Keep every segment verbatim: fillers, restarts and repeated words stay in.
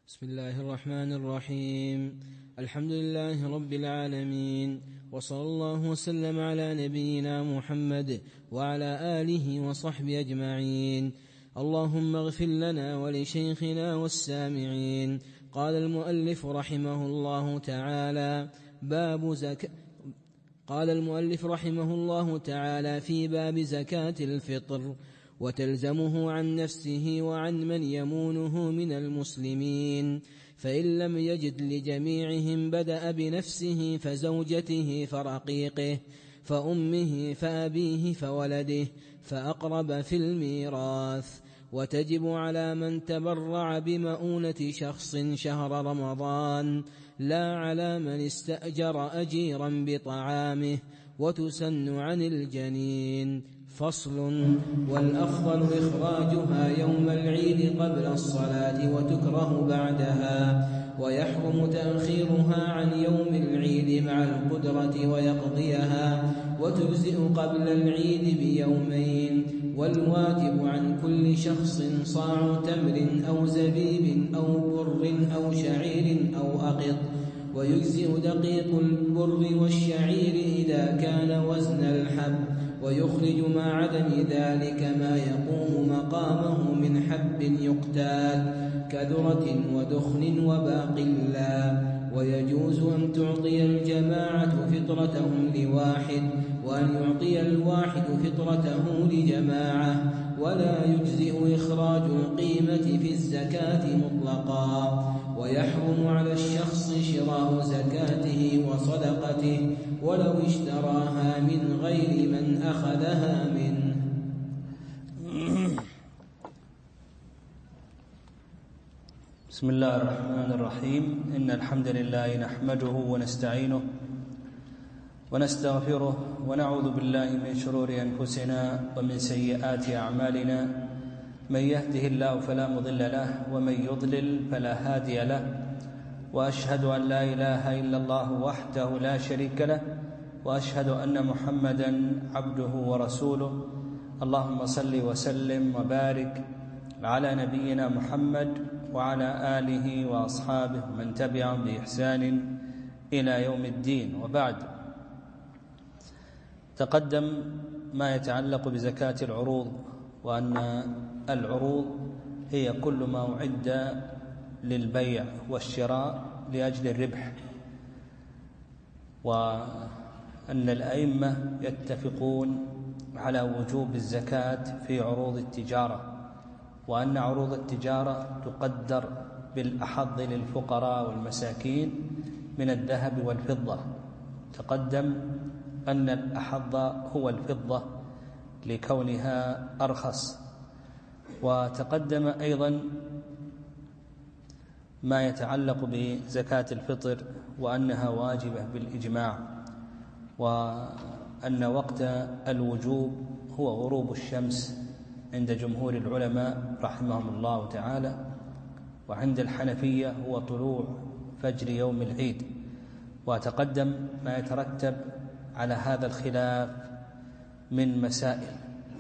بسم الله الرحمن الرحيم. الحمد لله رب العالمين، وصلى الله وسلم على نبينا محمد وعلى آله وصحبه أجمعين. اللهم اغفر لنا ولشيخنا والسامعين. قال المؤلف رحمه الله تعالى باب زكاة قال المؤلف رحمه الله تعالى في باب زكاة الفطر: وتلزمه عن نفسه وعن من يمونه من المسلمين، فإن لم يجد لجميعهم بدأ بنفسه فزوجته فرقيقه فأمه فأبيه فولده فأقرب في الميراث. وتجب على من تبرع بمؤونة شخص شهر رمضان، لا على من استأجر أجيرا بطعامه، وتسن عن الجنين. فصل: والأفضل إخراجها يوم العيد قبل الصلاة وتكره بعدها، ويحرم تأخيرها عن يوم العيد مع القدرة ويقضيها، وتجزئ قبل العيد بيومين. والواجب عن كل شخص صاع تمر أو زبيب أو بر أو شعير أو أقط، ويجزئ دقيق البر والشعير إذا كان وزن الحب، ويخرج مع عدم ذلك ما يقوم مقامه من حب يقتال كذرة ودخن وباقلا. ويجوز أن تعطي الجماعة فطرتهم لواحد، وأن يعطي الواحد فطرته لجماعة، ولا يجزئ إخراج القيمة في الزكاة مطلقا. ويحرم على الشخص شراء زكاته وصدقته ولو اشتراها من غير من أخذها منه. بسم الله الرحمن الرحيم. إن الحمد لله نحمده ونستعينه ونستغفره، ونعوذ بالله من شرور أنفسنا ومن سيئات أعمالنا. من يهده الله فلا مضل له، ومن يضلل فلا هادي له. وأشهد أن لا إله إلا الله وحده لا شريك له، وأشهد أن محمدا عبده ورسوله. اللهم صل وسلم وبارك على نبينا محمد وعلى آله وأصحابه من تبعهم بإحسان إلى يوم الدين. وبعد، تقدم ما يتعلق بزكاة العروض، وأن العروض هي كل ما أعد للبيع والشراء لأجل الربح، وأن الأئمة يتفقون على وجوب الزكاة في عروض التجارة، وأن عروض التجارة تقدر بالأحظ للفقراء والمساكين من الذهب والفضة. تقدم أن الأحظ هو الفضة لكونها أرخص. وتقدم أيضا ما يتعلق بزكاة الفطر، وأنها واجبة بالإجماع، وأن وقت الوجوب هو غروب الشمس عند جمهور العلماء رحمهم الله تعالى، وعند الحنفية هو طلوع فجر يوم العيد. وتقدم ما يترتب على هذا الخلاف من مسائل.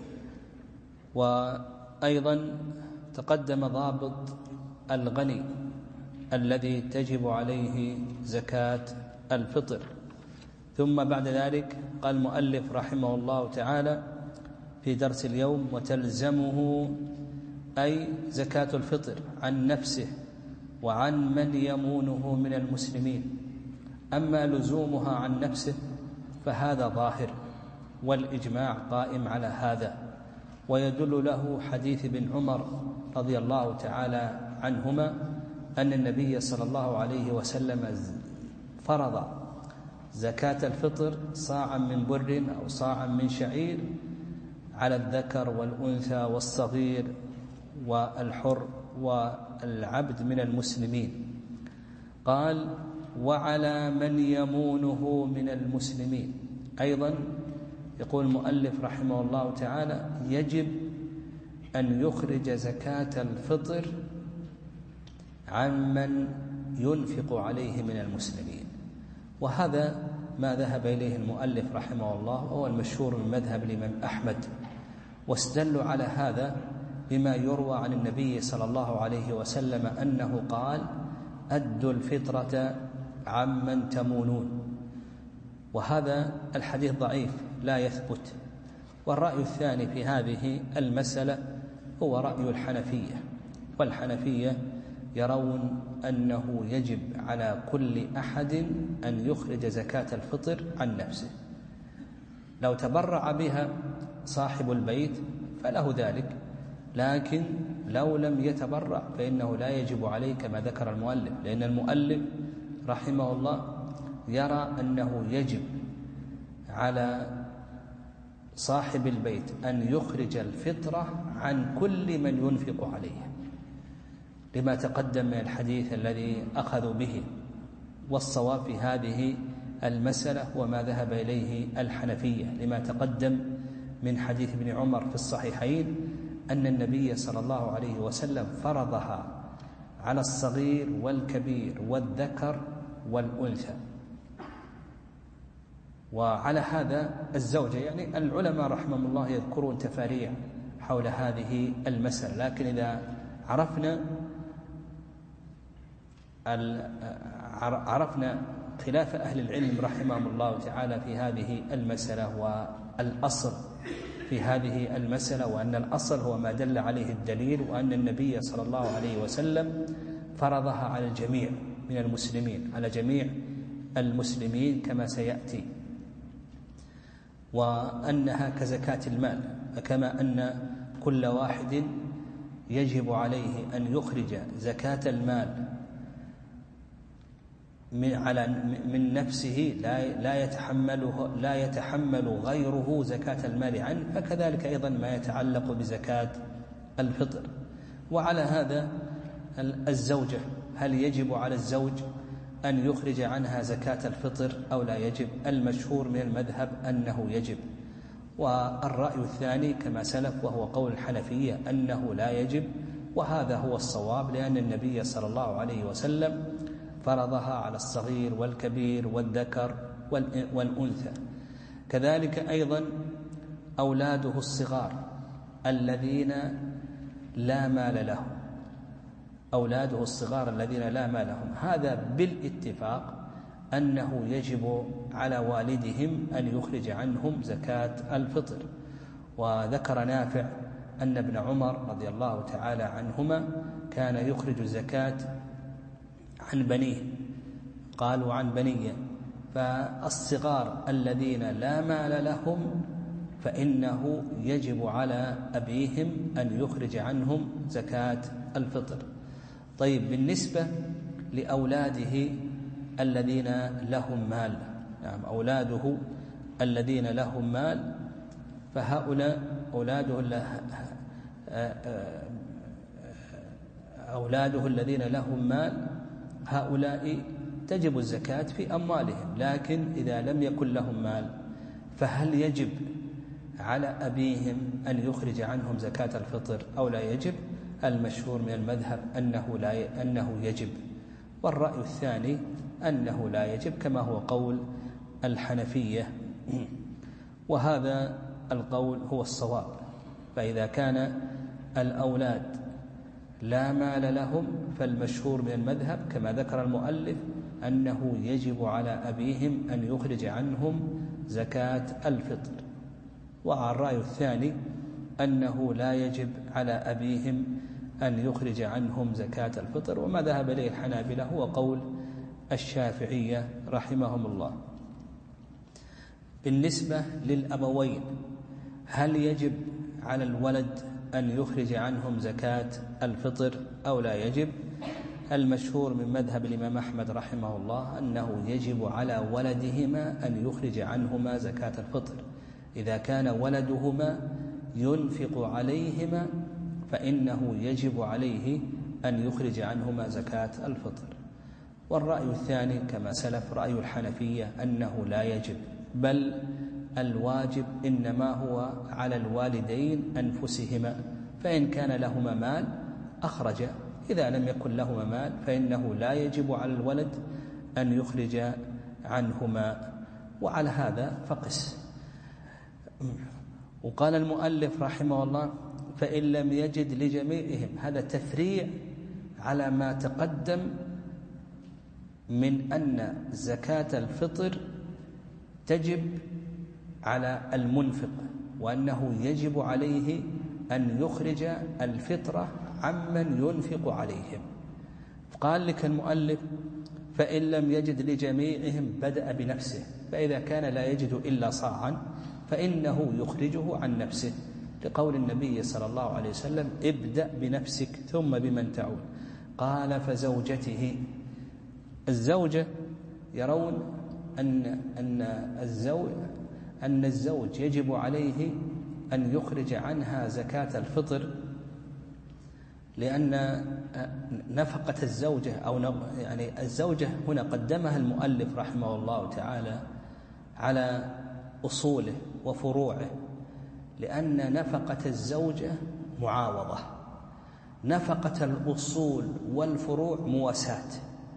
وأيضا تقدم ضابط الغني الذي تجب عليه زكاة الفطر. ثم بعد ذلك قال المؤلف رحمه الله تعالى في درس اليوم: وتلزمه أي زكاة الفطر عن نفسه وعن من يمونه من المسلمين. أما لزومها عن نفسه فهذا ظاهر، والإجماع قائم على هذا، ويدل له حديث ابن عمر رضي الله تعالى عنهما أن النبي صلى الله عليه وسلم فرض زكاة الفطر صاعا من بر أو صاعا من شعير على الذكر والأنثى والصغير والحر والعبد من المسلمين. قال: وعلى من يمونه من المسلمين. أيضا يقول المؤلف رحمه الله تعالى: يجب أن يخرج زكاة الفطر عن من ينفق عليه من المسلمين. وهذا ما ذهب إليه المؤلف رحمه الله، وهو المشهور من مذهب الإمام أحمد. واستدلوا على هذا بما يروى عن النبي صلى الله عليه وسلم أنه قال: أدوا الفطرة عمن تمونون. وهذا الحديث ضعيف لا يثبت. والرأي الثاني في هذه المسألة هو رأي الحنفية، والحنفية يرون أنه يجب على كل أحد أن يخرج زكاة الفطر عن نفسه. لو تبرع بها صاحب البيت فله ذلك، لكن لو لم يتبرع فإنه لا يجب عليه كما ذكر المؤلف، لأن المؤلف رحمه الله يرى أنه يجب على صاحب البيت أن يخرج الفطرة عن كل من ينفق عليه، لما تقدم من الحديث الذي أخذوا به. والصواب في هذه المسألة وما ذهب إليه الحنفية، لما تقدم من حديث ابن عمر في الصحيحين أن النبي صلى الله عليه وسلم فرضها على الصغير والكبير والذكر والأنثى. وعلى هذا الزوجة، يعني العلماء رحمهم الله يذكرون تفاريع حول هذه المسألة، لكن إذا عرفنا عرفنا خلاف أهل العلم رحمهم الله تعالى في هذه المسألة والأصل في هذه المسألة، وأن الأصل هو ما دل عليه الدليل، وأن النبي صلى الله عليه وسلم فرضها على الجميع من المسلمين، على جميع المسلمين كما سيأتي، وأنها كزكاة المال، كما أن كل واحد يجب عليه أن يخرج زكاة المال من على من نفسه لا لا يتحمله لا يتحمل غيره زكاة المال عنه، فكذلك أيضا ما يتعلق بزكاة الفطر. وعلى هذا الزوجة، هل يجب على الزوج أن يخرج عنها زكاة الفطر أو لا يجب؟ المشهور من المذهب أنه يجب، والرأي الثاني كما سلف وهو قول الحنفية أنه لا يجب، وهذا هو الصواب، لأن النبي صلى الله عليه وسلم فرضها على الصغير والكبير والذكر والأنثى. كذلك أيضا أولاده الصغار الذين لا مال لهم، أولاده الصغار الذين لا مال لهم، هذا بالاتفاق أنه يجب على والدهم أن يخرج عنهم زكاة الفطر. وذكر نافع أن ابن عمر رضي الله تعالى عنهما كان يخرج الزكاة عن بنيه، قالوا عن بنيه، فالصغار الذين لا مال لهم فإنه يجب على أبيهم أن يخرج عنهم زكاة الفطر. طيب، بالنسبة لأولاده الذين لهم مال، نعم أولاده الذين لهم مال، فهؤلاء أولاده أولاده الذين لهم مال هؤلاء تجب الزكاة في أموالهم، لكن إذا لم يكن لهم مال فهل يجب على أبيهم أن يخرج عنهم زكاة الفطر أو لا يجب؟ المشهور من المذهب أنه لا أنه يجب، والرأي الثاني أنه لا يجب، كما هو قول الحنفية، وهذا القول هو الصواب. فإذا كان الأولاد لا مال لهم فالمشهور من المذهب كما ذكر المؤلف أنه يجب على أبيهم أن يخرج عنهم زكاة الفطر. والرأي الثاني أنه لا يجب على أبيهم أن يخرج عنهم زكاة الفطر، وما ذهب إليه الحنابلة هو قول الشافعية رحمهم الله. بالنسبة للأبوين، هل يجب على الولد أن يخرج عنهم زكاة الفطر أو لا يجب؟ المشهور من مذهب الإمام أحمد رحمه الله أنه يجب على ولدهما أن يخرج عنهما زكاة الفطر. إذا كان ولدهما ينفق عليهما فإنه يجب عليه أن يخرج عنهما زكاة الفطر. والرأي الثاني كما سلف رأي الحنفية أنه لا يجب، بل الواجب إنما هو على الوالدين أنفسهما، فإن كان لهما مال أخرج، إذا لم يكن لهما مال فإنه لا يجب على الولد أن يخرج عنهما. وعلى هذا فقس. وقال المؤلف رحمه الله فإن لم يجد لجميعهم، هذا تفريع على ما تقدم من أن زكاة الفطر تجب على المنفق، وأنه يجب عليه أن يخرج الفطرة عمن ينفق عليهم. قال لك المؤلف فإن لم يجد لجميعهم بدأ بنفسه، فإذا كان لا يجد إلا صاعا فإنه يخرجه عن نفسه، لقول النبي صلى الله عليه وسلم ابدأ بنفسك ثم بمن تعود. قال فزوجته، الزوجة يرون أن أن الزوج أن الزوج يجب عليه أن يخرج عنها زكاة الفطر، لأن نفقة الزوجة أو يعني الزوجة هنا قدمها المؤلف رحمه الله تعالى على أصوله وفروعه، لأن نفقة الزوجة معاوضة، نفقة الأصول والفروع مواساة.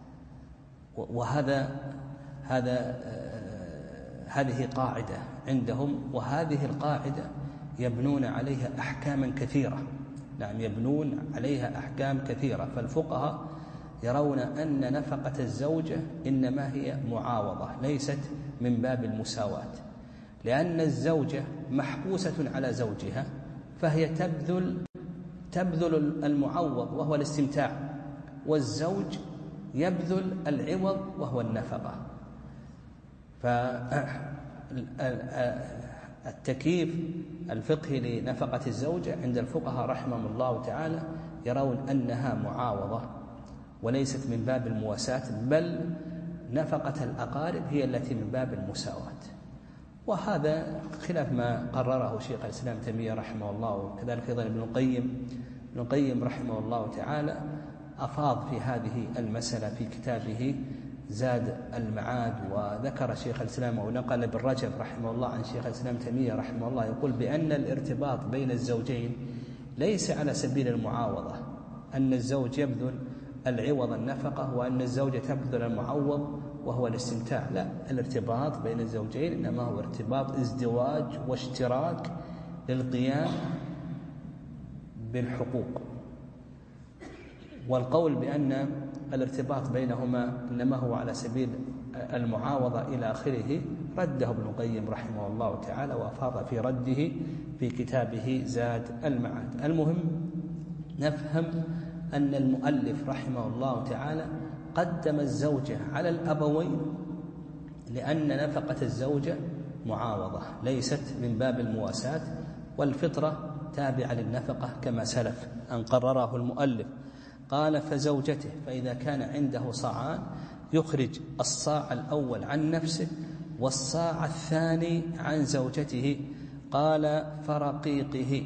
وهذا هذا هذه قاعدة عندهم، وهذه القاعدة يبنون عليها أحكاما كثيرة. نعم، يبنون عليها أحكام كثيرة. فالفقهاء يرون أن نفقة الزوجة إنما هي معاوضة، ليست من باب المساواة، لأن الزوجة محبوسة على زوجها، فهي تبذل تبذل المعوض وهو الاستمتاع، والزوج يبذل العوض وهو النفقة. فالتكييف الفقهي لنفقة الزوجة عند الفقهاء رحمهم الله تعالى يرون أنها معاوضة وليست من باب المواساة، بل نفقة الأقارب هي التي من باب المساواة. وهذا خلاف ما قرره شيخ الإسلام تيمية رحمه الله، وكذلك أيضا ابن القيم ابن القيم رحمه الله تعالى أفاض في هذه المسألة في كتابه زاد المعاد. وذكر شيخ الإسلام ونقل ابن رجب رحمه الله عن شيخ الإسلام تيمية رحمه الله يقول بأن الارتباط بين الزوجين ليس على سبيل المعاوضة، أن الزوج يبذل العوض النفقة وأن الزوجة تبذل المعوض وهو الاستمتاع. لا، الارتباط بين الزوجين إنما هو ارتباط ازدواج واشتراك للقيام بالحقوق. والقول بأن الارتباط بينهما إنما هو على سبيل المعاوضة إلى آخره رده ابن القيم رحمه الله تعالى، وأفاض في رده في كتابه زاد المعاد. المهم نفهم أن المؤلف رحمه الله تعالى قدم الزوجة على الأبوين لأن نفقة الزوجة معاوضة ليست من باب المواساة، والفطرة تابعة للنفقة كما سلف أن قرره المؤلف. قال فزوجته، فإذا كان عنده صاعان يخرج الصاع الأول عن نفسه والصاع الثاني عن زوجته. قال فرقيقه،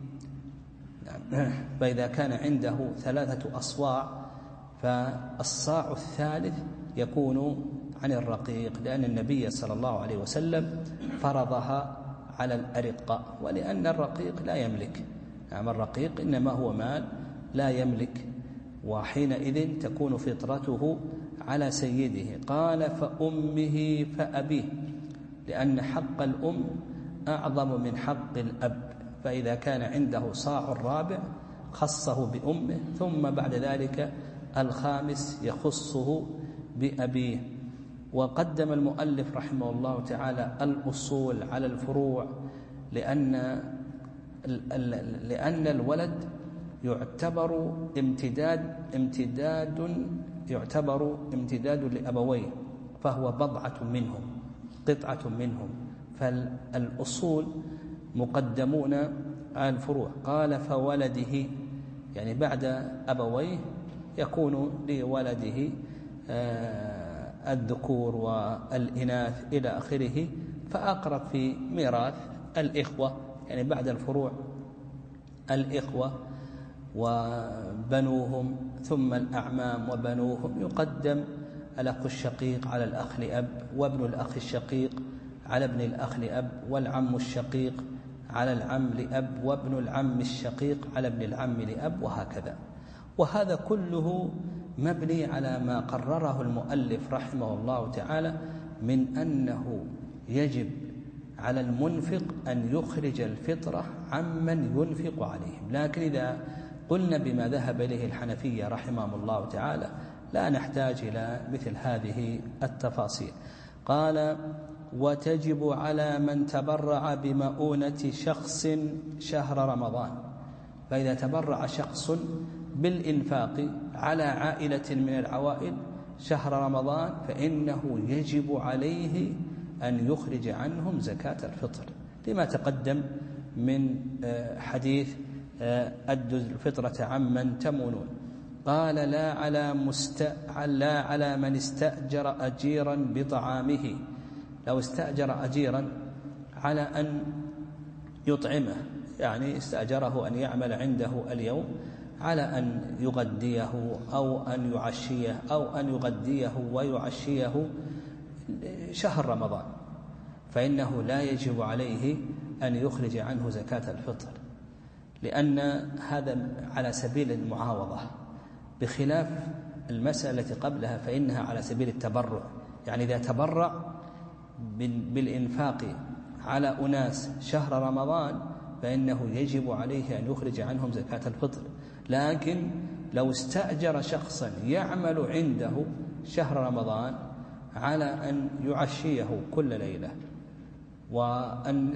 فإذا كان عنده ثلاثة أصواع فالصاع الثالث يكون عن الرقيق، لأن النبي صلى الله عليه وسلم فرضها على الأرقة، ولأن الرقيق لا يملك. نعم، الرقيق إنما هو مال لا يملك، وحينئذ تكون فطرته على سيده. قال فأمه فأبيه، لأن حق الأم أعظم من حق الأب، فإذا كان عنده صاع الرابع خصه بأمه، ثم بعد ذلك الخامس يخصه بأبيه. وقدم المؤلف رحمه الله تعالى الأصول على الفروع، لأن لأن الولد يعتبر امتداد امتداد يعتبر امتداد لأبويه، فهو بضعة منهم، قطعة منهم، فالأصول مقدمون على الفروع. قال فولده، يعني بعد أبويه يكون لولده الذكور والإناث إلى آخره، فأقرب في ميراث الإخوة، يعني بعد الفروع الإخوة وبنوهم ثم الأعمام وبنوهم، يقدم الأخ الشقيق على الأخ لأب، وابن الأخ الشقيق على ابن الأخ لأب، والعم الشقيق على العم لأب، وابن العم الشقيق على ابن العم لأب، وهكذا. وهذا كله مبني على ما قرره المؤلف رحمه الله تعالى من أنه يجب على المنفق أن يخرج الفطرة عمن ينفق عليهم. لكن إذا قلنا بما ذهب إليه الحنفية رحمهم الله تعالى لا نحتاج إلى مثل هذه التفاصيل. قال: وتجب على من تبرع بمؤونة شخص شهر رمضان. فإذا تبرع شخص بالإنفاق على عائلة من العوائل شهر رمضان فإنه يجب عليه أن يخرج عنهم زكاة الفطر، لما تقدم من حديث أدوا الفطرة عمن تمونون. قال: لا على, مست... لا على من استأجر أجيرا بطعامه. لو استأجر أجيرا على أن يطعمه، يعني استأجره أن يعمل عنده اليوم على أن يغديه أو أن يعشيه أو أن يغديه ويعشيه شهر رمضان، فإنه لا يجب عليه أن يخرج عنه زكاة الفطر، لأن هذا على سبيل المعاوضة، بخلاف المسألة التي قبلها فإنها على سبيل التبرع. يعني إذا تبرع بالإنفاق على أناس شهر رمضان فإنه يجب عليه أن يخرج عنهم زكاة الفطر. لكن لو استأجر شخصا يعمل عنده شهر رمضان على أن يعشيه كل ليلة وأن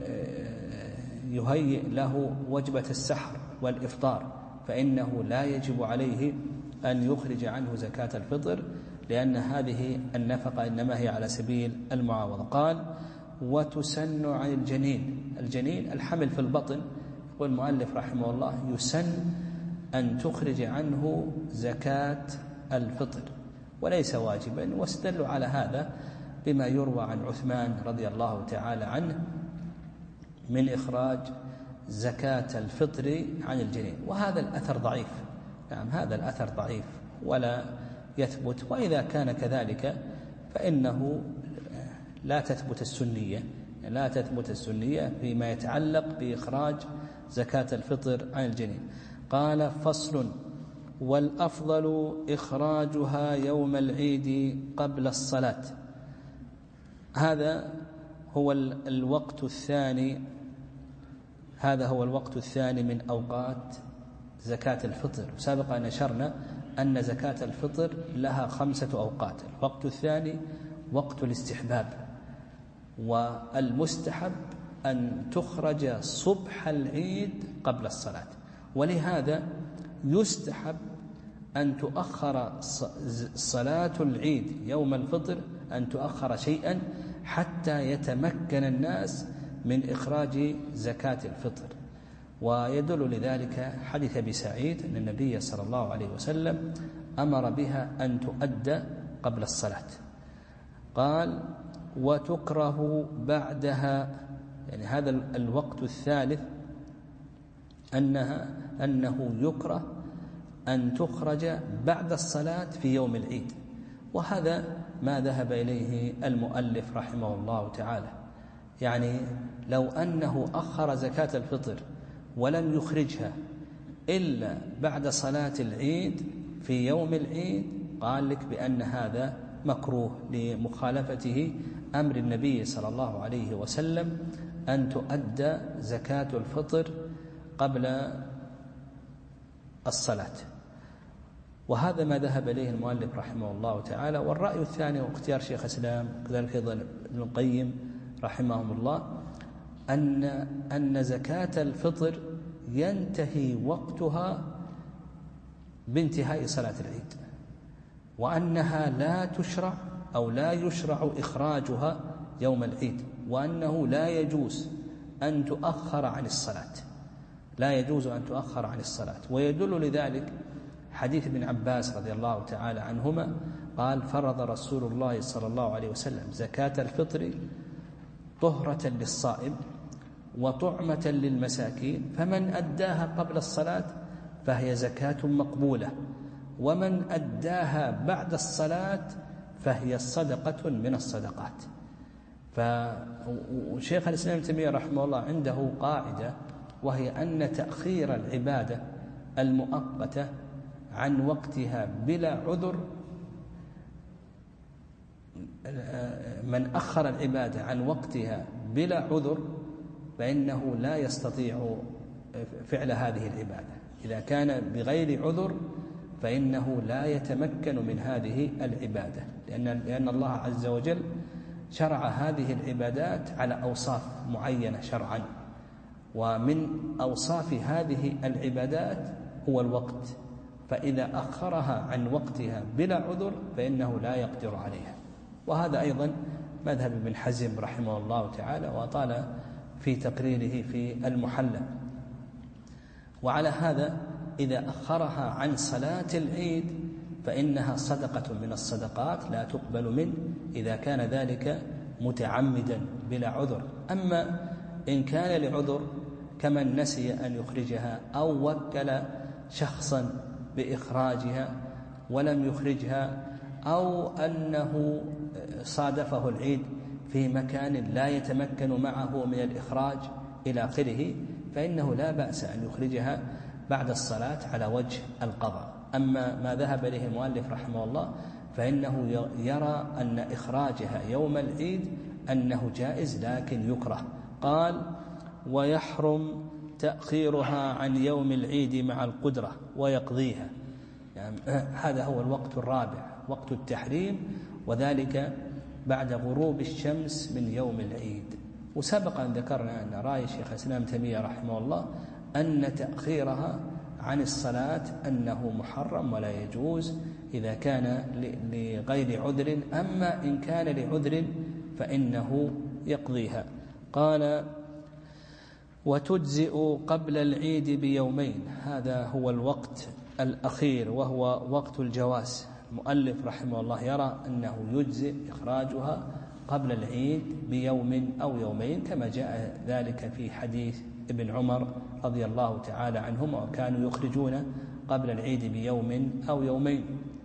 يهيئ له وجبة السحر والإفطار، فإنه لا يجب عليه أن يخرج عنه زكاة الفطر، لأن هذه النفقة إنما هي على سبيل المعاوضة. قال: وتسن عن الجنين. الجنين الحمل في البطن، والمؤلف رحمه الله يسن أن تخرج عنه زكاة الفطر وليس واجبا، واستدلوا على هذا بما يروى عن عثمان رضي الله تعالى عنه من إخراج زكاة الفطر عن الجنين، وهذا الأثر ضعيف. نعم هذا الأثر ضعيف ولا يثبت، وإذا كان كذلك فإنه لا تثبت السنية لا تثبت السنية فيما يتعلق بإخراج زكاة الفطر عن الجنين. قال: فصل: والأفضل إخراجها يوم العيد قبل الصلاة. هذا هو الوقت الثاني هذا هو الوقت الثاني من أوقات زكاة الفطر. سابقا نشرنا أن زكاة الفطر لها خمسة أوقات. الوقت الثاني وقت الاستحباب، والمستحب أن تخرج صبح العيد قبل الصلاة، ولهذا يستحب أن تؤخر صلاة العيد يوم الفطر، أن تؤخر شيئا حتى يتمكن الناس من إخراج زكاة الفطر. ويدل لذلك حديث أبي سعيد أن النبي صلى الله عليه وسلم أمر بها أن تؤدى قبل الصلاة. قال: وتكره بعدها، يعني هذا الوقت الثالث أنها أنه يكره أن تخرج بعد الصلاة في يوم العيد، وهذا ما ذهب إليه المؤلف رحمه الله تعالى. يعني لو أنه أخر زكاة الفطر ولم يخرجها إلا بعد صلاة العيد في يوم العيد قال لك بأن هذا مكروه لمخالفته أمر النبي صلى الله عليه وسلم أن تؤدى زكاة الفطر قبل الصلاة، وهذا ما ذهب إليه المؤلف رحمه الله تعالى. والرأي الثاني واختيار شيخ الإسلام كذلك أيضا ابن القيم رحمهم الله أن أن زكاة الفطر ينتهي وقتها بانتهاء صلاة العيد، وأنها لا تشرع أو لا يشرع إخراجها يوم العيد، وأنه لا يجوز أن تؤخر عن الصلاة لا يجوز أن تؤخر عن الصلاة. ويدل لذلك حديث ابن عباس رضي الله تعالى عنهما قال: فرض رسول الله صلى الله عليه وسلم زكاة الفطر طهرة للصائم وطعمة للمساكين، فمن أداها قبل الصلاة فهي زكاة مقبولة، ومن أداها بعد الصلاة فهي صدقة من الصدقات. فشيخ الإسلام ابن تيمية رحمه الله عنده قاعدة، وهي أن تأخير العبادة المؤقتة عن وقتها بلا عذر، من أخر العبادة عن وقتها بلا عذر فإنه لا يستطيع فعل هذه العبادة. إذا كان بغير عذر فإنه لا يتمكن من هذه العبادة، لأن لأن الله عز وجل شرع هذه العبادات على أوصاف معينة شرعا، ومن أوصاف هذه العبادات هو الوقت، فإذا أخرها عن وقتها بلا عذر فإنه لا يقدر عليها. وهذا أيضا مذهب ابن حزم رحمه الله تعالى، وطال في تقريره في المحلى. وعلى هذا إذا أخرها عن صلاة العيد فإنها صدقة من الصدقات لا تقبل منه إذا كان ذلك متعمدا بلا عذر. أما إن كان لعذر كمن نسي أن يخرجها أو وكل شخصا بإخراجها ولم يخرجها، أو أنه صادفه العيد في مكان لا يتمكن معه من الإخراج إلى آخره، فإنه لا بأس أن يخرجها بعد الصلاة على وجه القضاء. أما ما ذهب إليه المؤلف رحمه الله فإنه يرى أن إخراجها يوم العيد أنه جائز لكن يكره. قال: ويحرم تأخيرها عن يوم العيد مع القدرة ويقضيها. يعني هذا هو الوقت الرابع، وقت التحريم، وذلك بعد غروب الشمس من يوم العيد. وسبق أن ذكرنا أن رأي شيخ الإسلام تيمية رحمه الله أن تأخيرها عن الصلاة أنه محرم ولا يجوز إذا كان لغير عذر، أما إن كان لعذر فإنه يقضيها. قال: وتجزئ قبل العيد بيومين. هذا هو الوقت الأخير وهو وقت الجواز. المؤلف رحمه الله يرى أنه يجزئ إخراجها قبل العيد بيوم أو يومين، كما جاء ذلك في حديث ابن عمر رضي الله تعالى عنهما، وكانوا يخرجون قبل العيد بيوم أو يومين.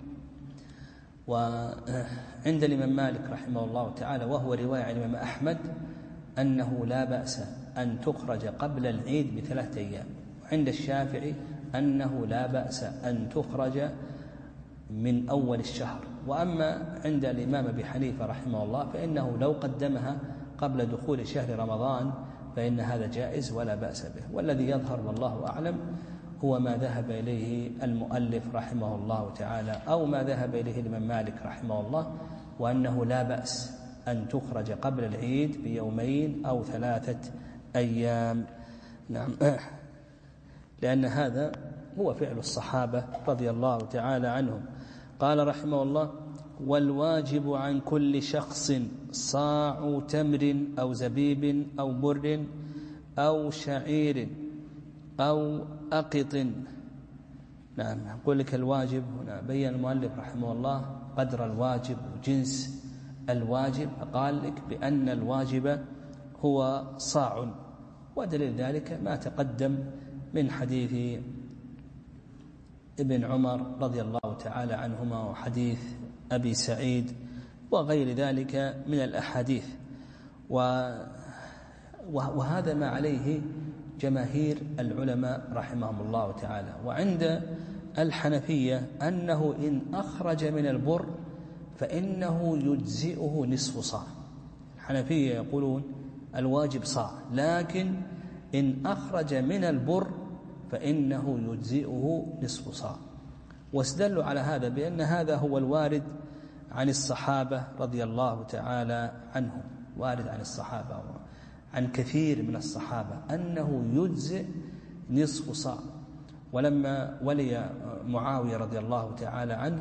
وعند الإمام مالك رحمه الله تعالى، وهو رواية عن الإمام أحمد، أنه لا بأس أن تخرج قبل العيد بثلاثة أيام. وعند الشافعي أنه لا بأس أن تخرج من أول الشهر. وأما عند الإمام أبي حنيفة رحمه الله فإنه لو قدمها قبل دخول شهر رمضان فإن هذا جائز ولا بأس به. والذي يظهر والله أعلم هو ما ذهب إليه المؤلف رحمه الله تعالى، أو ما ذهب إليه الإمام مالك رحمه الله، وأنه لا بأس أن تخرج قبل العيد بيومين أو ثلاثة أيام. نعم، لأن هذا هو فعل الصحابة رضي الله تعالى عنهم. قال رحمه الله: والواجب عن كل شخص صاع تمر أو زبيب أو بر أو شعير أو أقط. نعم، أقول لك الواجب هنا بين المؤلف رحمه الله قدر الواجب وجنس الواجب، قال لك بأن الواجب هو صاع، ودليل ذلك ما تقدم من حديث ابن عمر رضي الله تعالى عنهما وحديث أبي سعيد وغير ذلك من الأحاديث. وهذا ما عليه جماهير العلماء رحمهم الله تعالى. وعند الحنفية أنه إن أخرج من البر فإنه يجزئه نصف صاع. الحنفية يقولون الواجب صاع، لكن إن أخرج من البر فإنه يجزئه نصف صاع. واستدلوا على هذا بأن هذا هو الوارد عن الصحابة رضي الله تعالى عنهم، وارد عن الصحابة عن كثير من الصحابة أنه يجزئ نصف صاع. ولما ولي معاوية رضي الله تعالى عنه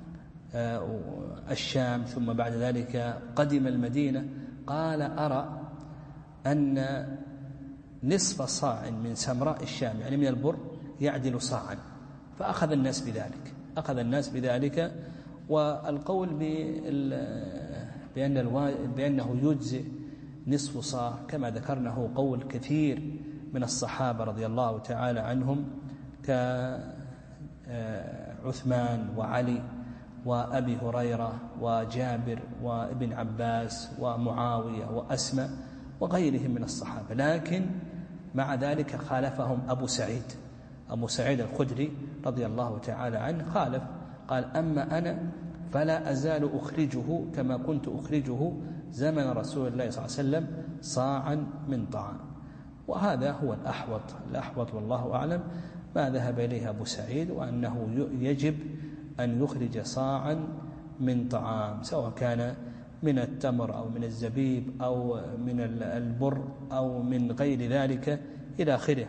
الشام ثم بعد ذلك قدم المدينة، قال: أرى أن نصف صاع من سمراء الشام يعني من البر يعدل صاعا، فأخذ الناس بذلك أخذ الناس بذلك والقول بأن بأنه يجزئ نصف صاع كما ذكرناه قول كثير من الصحابة رضي الله تعالى عنهم كعثمان وعلي وأبي هريرة وجابر وابن عباس ومعاوية وأسماء وغيرهم من الصحابة. لكن مع ذلك خالفهم أبو سعيد أبو سعيد الخدري رضي الله تعالى عنه، خالف، قال: أما أنا فلا أزال أخرجه كما كنت أخرجه زمن رسول الله صلى الله عليه وسلم صاعا من طعام. وهذا هو الأحوط الأحوط والله أعلم ما ذهب إليه أبو سعيد، وأنه يجب أن يخرج صاعا من طعام، سواء كان من التمر أو من الزبيب أو من البر أو من غير ذلك إلى آخره.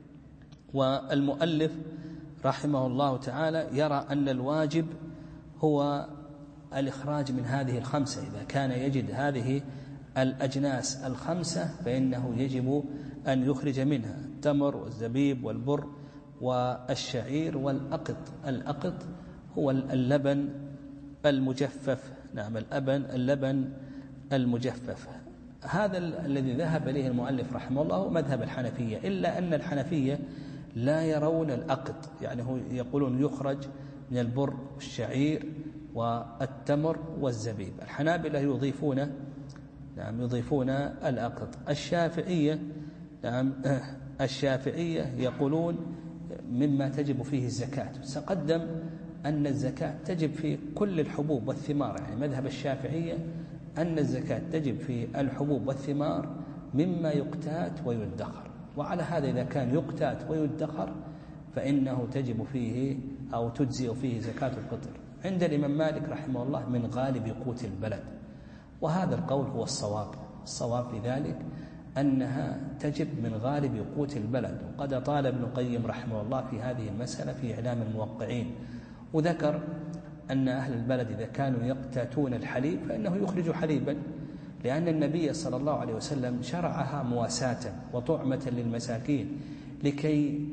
والمؤلف رحمه الله تعالى يرى أن الواجب هو الإخراج من هذه الخمسة. إذا كان يجد هذه الأجناس الخمسة فإنه يجب أن يخرج منها التمر والزبيب والبر والشعير والأقط. الأقط هو اللبن المجفف، نعم الأبن اللبن المجفف. هذا الذي ذهب إليه المؤلف رحمه الله هو مذهب الحنفية، إلا أن الحنفية لا يرون الأقط، يعني هو يقولون يخرج من البر والشعير والتمر والزبيب. الحنابلة يضيفون نعم يضيفون الأقط. الشافعية نعم الشافعية يقولون مما تجب فيه الزكاة. سقدم أن الزكاة تجب في كل الحبوب والثمار، يعني مذهب الشافعية أن الزكاة تجب في الحبوب والثمار مما يقتات ويدخر. وعلى هذا إذا كان يقتات ويدخر فإنه تجب فيه أو تجزئ فيه زكاة الفطر. عند الإمام مالك رحمه الله من غالب قوت البلد، وهذا القول هو الصواب. الصواب في ذلك أنها تجب من غالب قوت البلد. وقد طال ابن القيم رحمه الله في هذه المسألة في إعلام الموقعين، وذكر أن أهل البلد إذا كانوا يقتاتون الحليب فإنه يخرج حليبا، لأن النبي صلى الله عليه وسلم شرعها مواساة وطعمة للمساكين لكي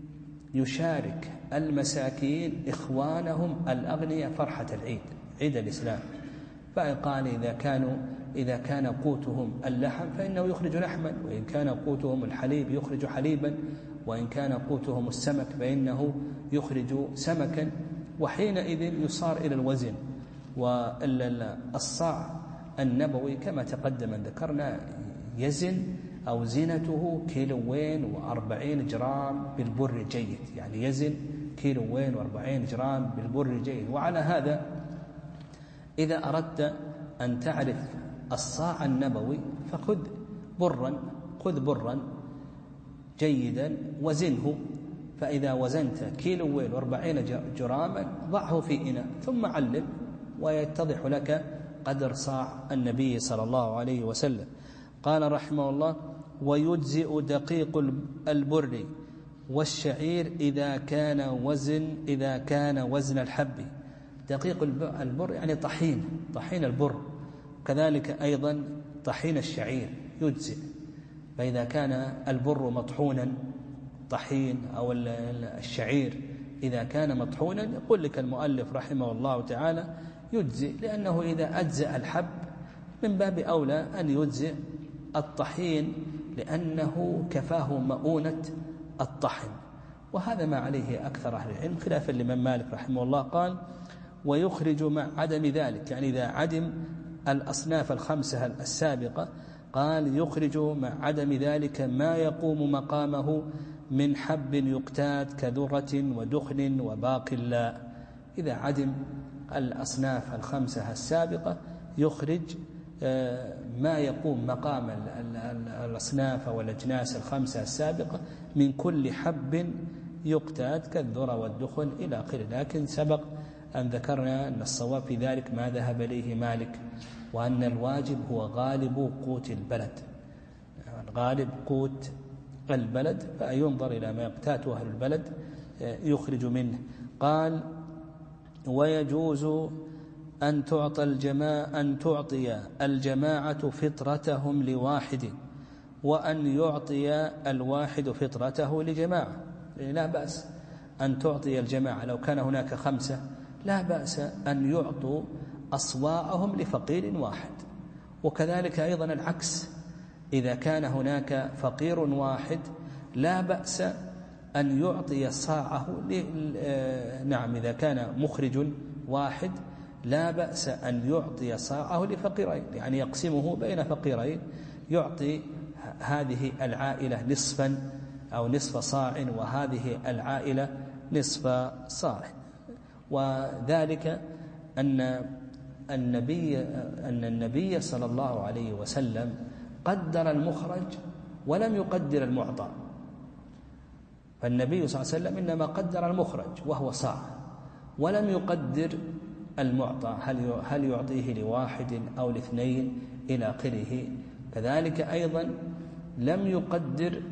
يشارك المساكين إخوانهم الأغنياء فرحة العيد، عيد الإسلام. فقال إذا كانوا إذا كان قوتهم اللحم فإنه يخرج لحما، وإن كان قوتهم الحليب يخرج حليبا، وإن كان قوتهم السمك فإنه يخرج سمكا. وحينئذ يصار إلى الوزن. والصاع النبوي كما تقدم ذكرنا يزن أو زينته كيلوين وأربعين جرام بالبر الجيد، يعني يزن كيلوين وأربعين جرام بالبر الجيد. وعلى هذا إذا أردت أن تعرف الصاع النبوي فخذ برا خذ برا جيدا وزنه، فإذا وزنت كيلوين وأربعين جراما ضعه في إناء ثم علم ويتضح لك قدر صاع النبي صلى الله عليه وسلم. قال رحمه الله: ويجزئ دقيق البر والشعير إذا كان وزن إذا كان وزن الحب. دقيق البر يعني طحين طحين البر، كذلك أيضا طحين الشعير يجزئ. فإذا كان البر مطحونا طحين أو الشعير إذا كان مطحونا يقول لك المؤلف رحمه الله تعالى يجزئ، لأنه إذا أجزأ الحب من باب أولى أن يجزئ الطحين لأنه كفاه مؤونة الطحن. وهذا ما عليه أكثر أهل العلم خلافا لمن مالك رحمه الله قال: ويخرج مع عدم ذلك، يعني إذا عدم الأصناف الخمسة السابقة قال يخرج مع عدم ذلك ما يقوم مقامه من حب يقتات كذرة ودخن وباقلاء. إذا عدم الأصناف الخمسة السابقة يخرج ما يقوم مقام الأصناف والأجناس الخمسة السابقة من كل حب يقتات كالذرة والدخن إلى آخره. لكن سبق أن ذكرنا أن الصواب في ذلك ما ذهب إليه مالك، وأن الواجب هو غالب قوت البلد، غالب قوت البلد، فينظر إلى ما يقتاته أهل البلد يخرج منه. قال: ويجوز أن تعطى الجماعة أن تعطي الجماعة فطرتهم لواحد، وأن يعطي الواحد فطرته لجماعة. لا بأس أن تعطي الجماعة، لو كان هناك خمسة لا بأس أن يعطوا أصواعهم لفقير واحد. وكذلك أيضا العكس، إذا كان هناك فقير واحد لا بأس أن يعطي صاعه نعم إذا كان مخرج واحد لا بأس أن يعطي صاعه لفقيرين، يعني يقسمه بين فقيرين، يعطي هذه العائلة نصفا أو نصف صاع وهذه العائلة نصف صاع. وذلك أن النبي أن النبي صلى الله عليه وسلم قدر المخرج ولم يقدر المعطى. فالنبي صلى الله عليه وسلم إنما قدر المخرج وهو صاع، ولم يقدر المعطى، هل هل يعطيه لواحد أو لاثنين إلى آخره. كذلك أيضا لم يقدر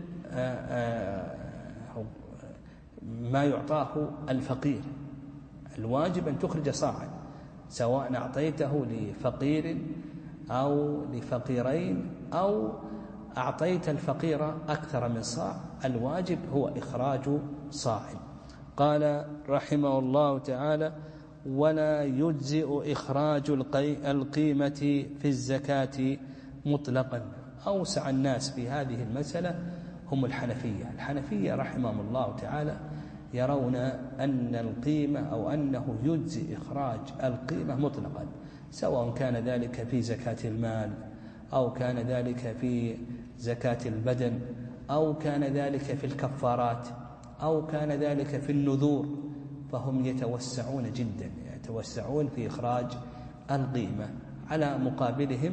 ما يعطاه الفقير. الواجب أن تخرج صاعا، سواء أعطيته لفقير أو لفقيرين أو أعطيت الفقير أكثر من صاع، الواجب هو إخراج صاع. قال رحمه الله تعالى: ولا يجزئ إخراج القيمة في الزكاة مطلقا. أوسع الناس في هذه المسألة هم الحنفية. الحنفية رحمهم الله تعالى يرون أن القيمة أو أنه يجزي إخراج القيمة مطلقا، سواء كان ذلك في زكاة المال أو كان ذلك في زكاة البدن أو كان ذلك في الكفارات أو كان ذلك في النذور، فهم يتوسعون جدا، يتوسعون في إخراج القيمة. على مقابلهم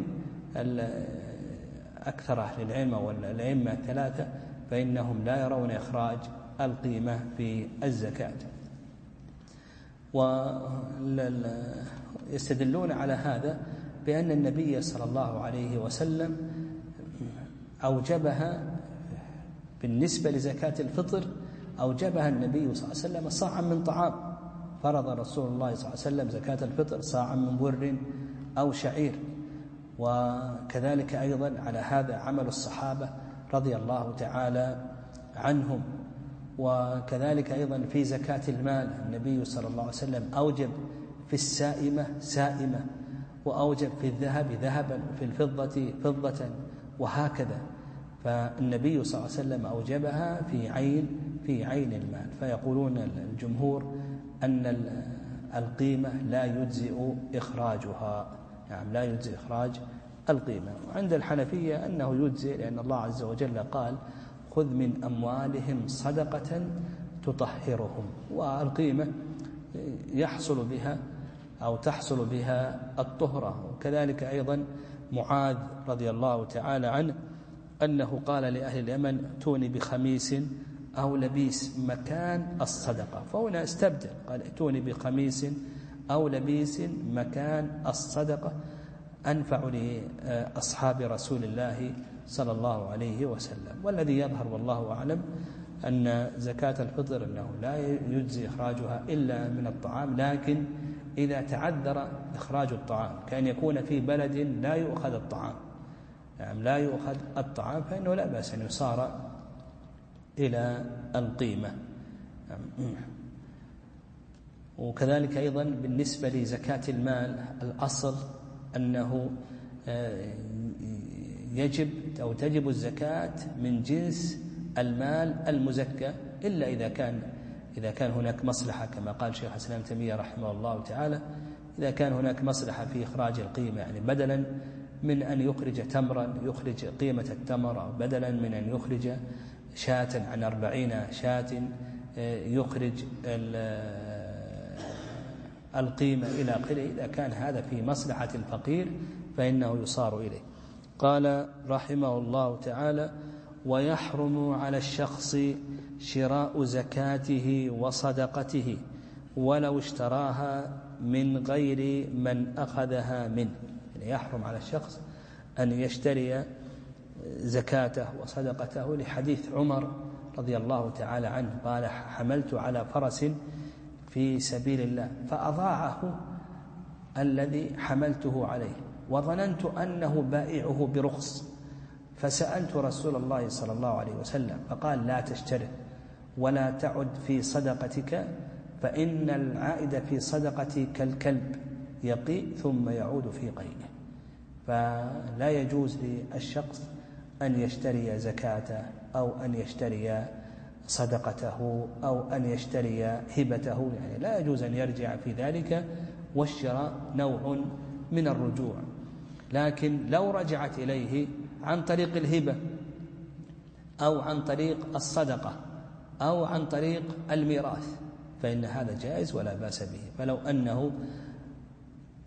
أكثر أهل العلم والأئمة الثلاثة فإنهم لا يرون إخراج القيمة في الزكاة، ويستدلون على هذا بأن النبي صلى الله عليه وسلم أوجبها بالنسبة لزكاة الفطر، أوجبها النبي صلى الله عليه وسلم صاعا من طعام. فرض رسول الله صلى الله عليه وسلم زكاة الفطر صاعا من بر أو شعير. وكذلك أيضا على هذا عمل الصحابة رضي الله تعالى عنهم. وكذلك أيضا في زكاة المال النبي صلى الله عليه وسلم أوجب في السائمة سائمة، وأوجب في الذهب ذهبا، في الفضة فضة، وهكذا. فالنبي صلى الله عليه وسلم أوجبها في عين في عين المال. فيقولون الجمهور أن القيمة لا يجزئ إخراجها، يعني لا يجزئ إخراج القيمة. وعند الحنفية أنه يجزئ، لأن الله عز وجل قال: خذ من أموالهم صدقة تطهرهم. والقيمة يحصل بها أو تحصل بها الطهرة. وكذلك أيضا معاذ رضي الله تعالى عنه أنه قال لأهل اليمن: ائتوني بخميس أو لبيس مكان الصدقة. فهنا استبدل، قال: ائتوني بخميس أو لبيس مكان الصدقة، أنفع لأصحاب رسول الله صلى الله عليه وسلم. والذي يظهر والله أعلم أن زكاة الفطر أنه لا يجزي إخراجها إلا من الطعام، لكن إذا تعذر إخراج الطعام، كأن يكون في بلد لا يؤخذ الطعام، يعني لا يؤخذ الطعام، فإنه لا بأس أن يصار إلى القيمة. وكذلك أيضا بالنسبة لزكاة المال الأصل أنه يجب أو تجب الزكاة من جنس المال المزكى، إلا إذا كان إذا كان هناك مصلحة، كما قال شيخ الإسلام ابن تيمية رحمه الله تعالى: إذا كان هناك مصلحة في إخراج القيمة، يعني بدلا من أن يخرج تمرا يخرج قيمة التمر، أو بدلا من أن يخرج شاة عن أربعين شاة يخرج القيمة إلى آخره. إذا كان هذا في مصلحة الفقير فإنه يصار إليه. قال رحمه الله تعالى: ويحرم على الشخص شراء زكاته وصدقته ولو اشتراها من غير من أخذها منه. يعني يحرم على الشخص أن يشتري زكاته وصدقته، لحديث عمر رضي الله تعالى عنه قال: حملت على فرس في سبيل الله فأضاعه الذي حملته عليه، وظننت أنه بائعه برخص، فسألت رسول الله صلى الله عليه وسلم فقال: لا تشتري ولا تعد في صدقتك، فإن العائد في صدقتي كالكلب يقي ثم يعود في قيئه. فلا يجوز للشخص أن يشتري زكاته أو أن يشتري صدقته أو أن يشتري هبته، يعني لا يجوز أن يرجع في ذلك، والشراء نوع من الرجوع. لكن لو رجعت إليه عن طريق الهبة أو عن طريق الصدقة أو عن طريق الميراث فإن هذا جائز ولا بأس به. فلو أنه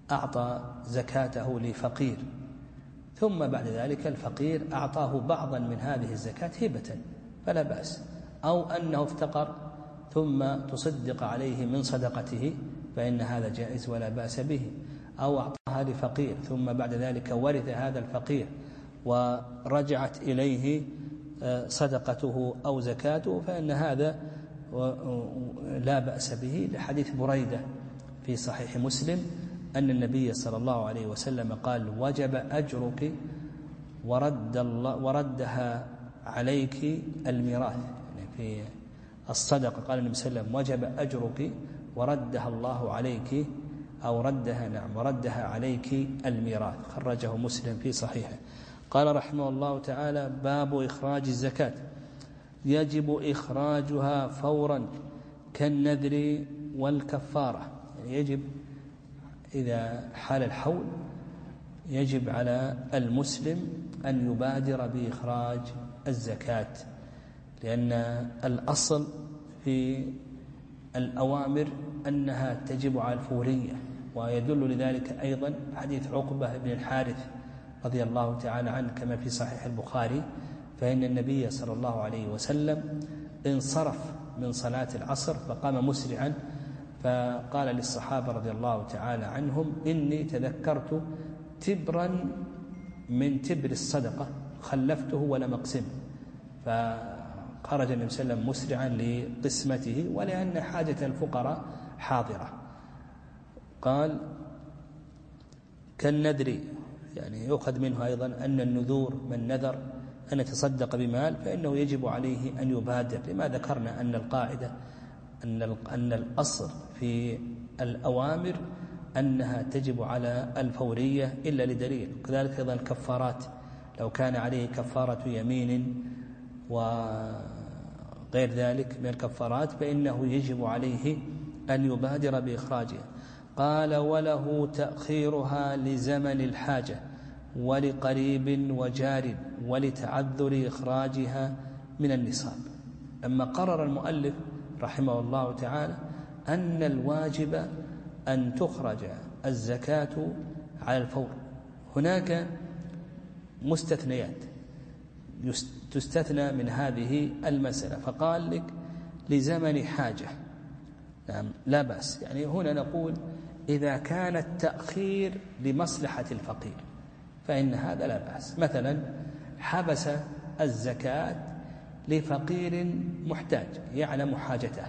أعطى زكاته لفقير ثم بعد ذلك الفقير أعطاه بعضا من هذه الزكاة هبة فلا بأس، أو أنه افتقر ثم تصدق عليه من صدقته فإن هذا جائز ولا بأس به، أو أعطاها لفقير ثم بعد ذلك ورث هذا الفقير ورجعت إليه صدقته أو زكاته فإن هذا لا بأس به، لحديث بريدة في صحيح مسلم أن النبي صلى الله عليه وسلم قال وجب أجرك ورد الله وردها عليك الميراث، يعني في الصدقة قال النبي صلى الله عليه وسلم وجب أجرك وردها الله عليك أو ردها نعم وردها عليك الميراث، خرجه مسلم في صحيحه. قال رحمه الله تعالى باب إخراج الزكاة، يجب إخراجها فورا كالنذر والكفارة، يعني يجب إذا حال الحول يجب على المسلم أن يبادر بإخراج الزكاة، لأن الأصل في الأوامر أنها تجب على الفورية، ويدل لذلك أيضا حديث عقبة بن الحارث رضي الله تعالى عنه كما في صحيح البخاري، فإن النبي صلى الله عليه وسلم انصرف من صلاة العصر فقام مسرعا فقال للصحابة رضي الله تعالى عنهم إني تذكرت تبرا من تبر الصدقة خلفته ولم أقسمه، فخرج النبي صلى الله عليه وسلم مسرعا لقسمته ولأن حاجة الفقراء حاضرة. قال كالنذر، يعني يؤخذ منه أيضا أن النذور من نذر أن يتصدق بمال فإنه يجب عليه أن يبادر، لما ذكرنا أن القاعدة أن أن الأصل في الأوامر أنها تجب على الفورية إلا لدليل. كذلك أيضا الكفارات، لو كان عليه كفارة يمين وغير ذلك من الكفارات فإنه يجب عليه أن يبادر بإخراجها. قال وله تأخيرها لزمن الحاجة ولقريب وجار ولتعذر إخراجها من النصاب. لما قرر المؤلف رحمه الله تعالى أن الواجب أن تخرج الزكاة على الفور، هناك مستثنيات تستثنى من هذه المسألة، فقال لك لزمن حاجة، نعم لا بأس، يعني هنا نقول إذا كان التأخير لمصلحة الفقير فإن هذا لا بأس. مثلا حبس الزكاة لفقير محتاج يعلم حاجته،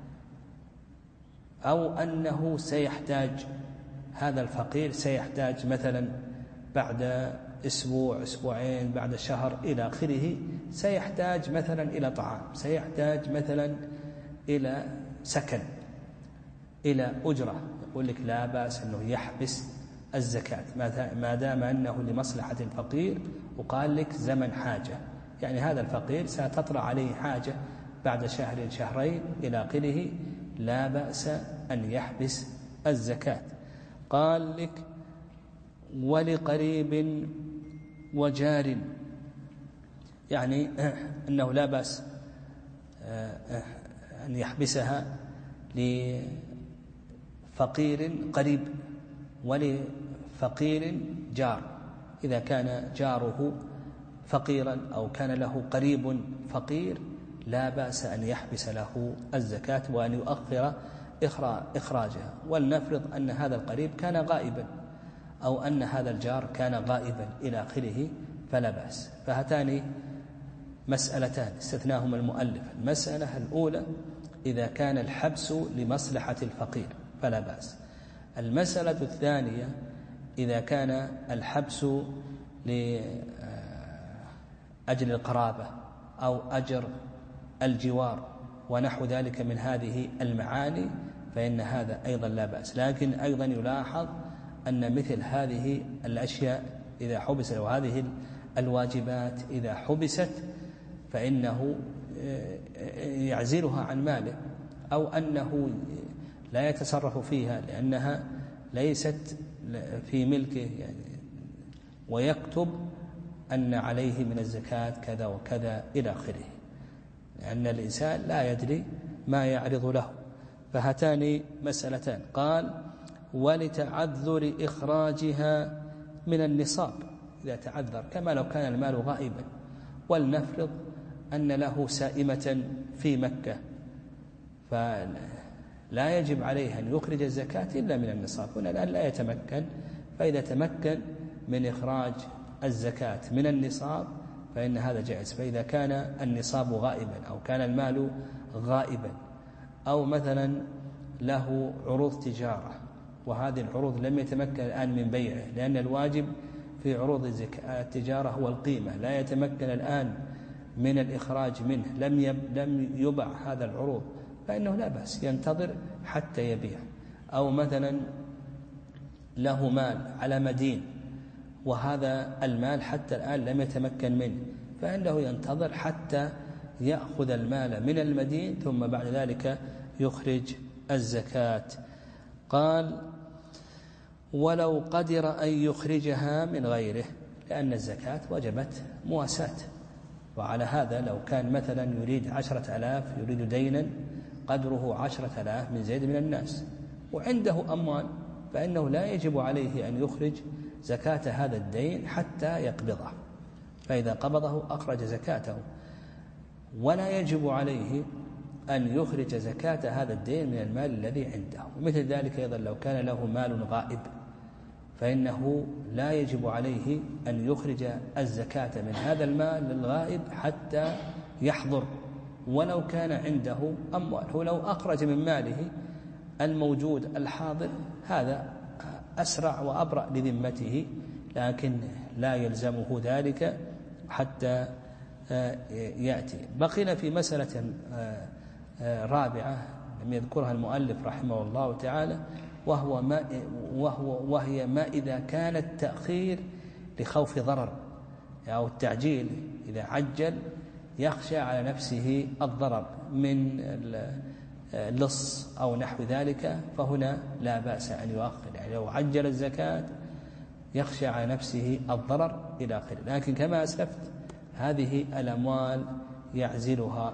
أو أنه سيحتاج هذا الفقير سيحتاج مثلا بعد أسبوع أسبوعين بعد شهر إلى آخره، سيحتاج مثلا إلى طعام، سيحتاج مثلا إلى سكن، إلى أجرة، يقول لك لا بأس أنه يحبس الزكاة ما دام أنه لمصلحة الفقير، وقال لك زمن حاجة، يعني هذا الفقير ستطرأ عليه حاجة بعد شهر شهرين إلى آخره، لا بأس أن يحبس الزكاة. قال لك ولقريب وجار، يعني أنه لا بأس أن يحبسها لفقير قريب ولفقير جار، إذا كان جاره فقيرا أو كان له قريب فقير لا بأس أن يحبس له الزكاة وأن يؤخر إخراجها. ولنفرض أن هذا القريب كان غائبا أو أن هذا الجار كان غائبا إلى آخره فلا بأس. فهاتان مسألتان استثناهما المؤلف. المسألة الأولى إذا كان الحبس لمصلحة الفقير فلا بأس. المسألة الثانية إذا كان الحبس لأجل القرابة أو أجر الجوار ونحو ذلك من هذه المعاني فإن هذا أيضا لا بأس. لكن أيضا يلاحظ أن مثل هذه الأشياء إذا حبست وهذه الواجبات إذا حبست فإنه يعزلها عن ماله أو أنه لا يتصرف فيها لأنها ليست في ملكه، يعني ويكتب أن عليه من الزكاة كذا وكذا إلى آخره، لأن الإنسان لا يدري ما يعرض له. فهاتان مسألتان. قال ولتعذر إخراجها من النصاب إذا تعذر، كما لو كان المال غائبا. ولنفرض أن له سائمة في مكة، فلا يجب عليه أن يخرج الزكاة إلا من النصاب. هنا الآن لا يتمكن، فإذا تمكن من إخراج الزكاة من النصاب فإن هذا جائز. فإذا كان النصاب غائبا أو كان المال غائبا، أو مثلا له عروض تجارة وهذه العروض لم يتمكن الآن من بيعه، لأن الواجب في عروض التجارة هو القيمة، لا يتمكن الآن من الإخراج منه، لم لم يبع هذا العروض، فإنه لا بأس ينتظر حتى يبيع. أو مثلا له مال على مدين وهذا المال حتى الآن لم يتمكن منه، فإنه ينتظر حتى يأخذ المال من المدين ثم بعد ذلك يخرج الزكاة. قال: ولو قدر أن يخرجها من غيره، لأن الزكاة وجبت مواساة. وعلى هذا لو كان مثلا يريد عشرة آلاف، يريد دينا قدره عشرة آلاف من زيد من الناس وعنده أموال، فإنه لا يجب عليه أن يخرج زكاة هذا الدين حتى يقبضه، فإذا قبضه أخرج زكاته. ولا يجب عليه أن يخرج زكاة هذا الدين من المال الذي عنده. ومثل ذلك أيضا لو كان له مال غائب فإنه لا يجب عليه أن يخرج الزكاة من هذا المال الغائب حتى يحضر، ولو كان عنده أموال. هو لو أخرج من ماله الموجود الحاضر هذا أسرع وأبرأ لذمته، لكن لا يلزمه ذلك حتى يأتي. بقينا في مسألة رابعة لم يذكرها المؤلف رحمه الله تعالى، وهو ما وهو وهي ما إذا كان التأخير لخوف ضرر أو التعجيل، إذا عجل يخشى على نفسه الضرر من اللص أو نحو ذلك، فهنا لا بأس أن يؤخر. يعني لو عجل الزكاة يخشى على نفسه الضرر إلى آخره. لكن كما أسلفت هذه الأموال يعزلها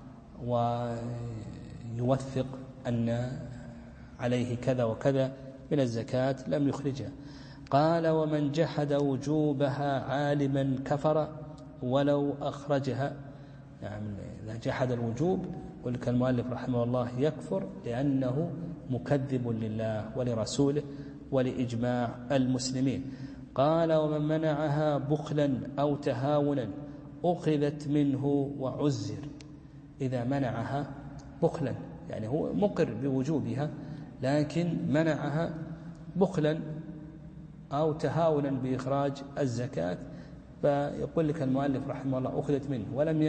ويوثق أن عليه كذا وكذا من الزكاة لم يخرجها. قال: ومن جحد وجوبها عالما كفر ولو أخرجها. يعني إذا جحد الوجوب قلت المؤلف رحمه الله يكفر لأنه مكذب لله ولرسوله ولإجماع المسلمين. قال: ومن منعها بخلا أو تهاونا أخذت منه وعزر. إذا منعها بخلا يعني هو مقر بوجوبها لكن منعها بخلا أو تهاونا بإخراج الزكاة، فيقول لك المؤلف رحمه الله أخذت منه، ولم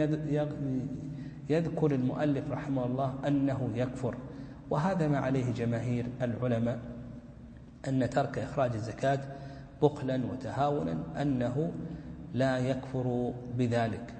يذكر المؤلف رحمه الله أنه يكفر. وهذا ما عليه جماهير العلماء، أن ترك إخراج الزكاة بخلا وتهاونا أنه لا يكفر بذلك.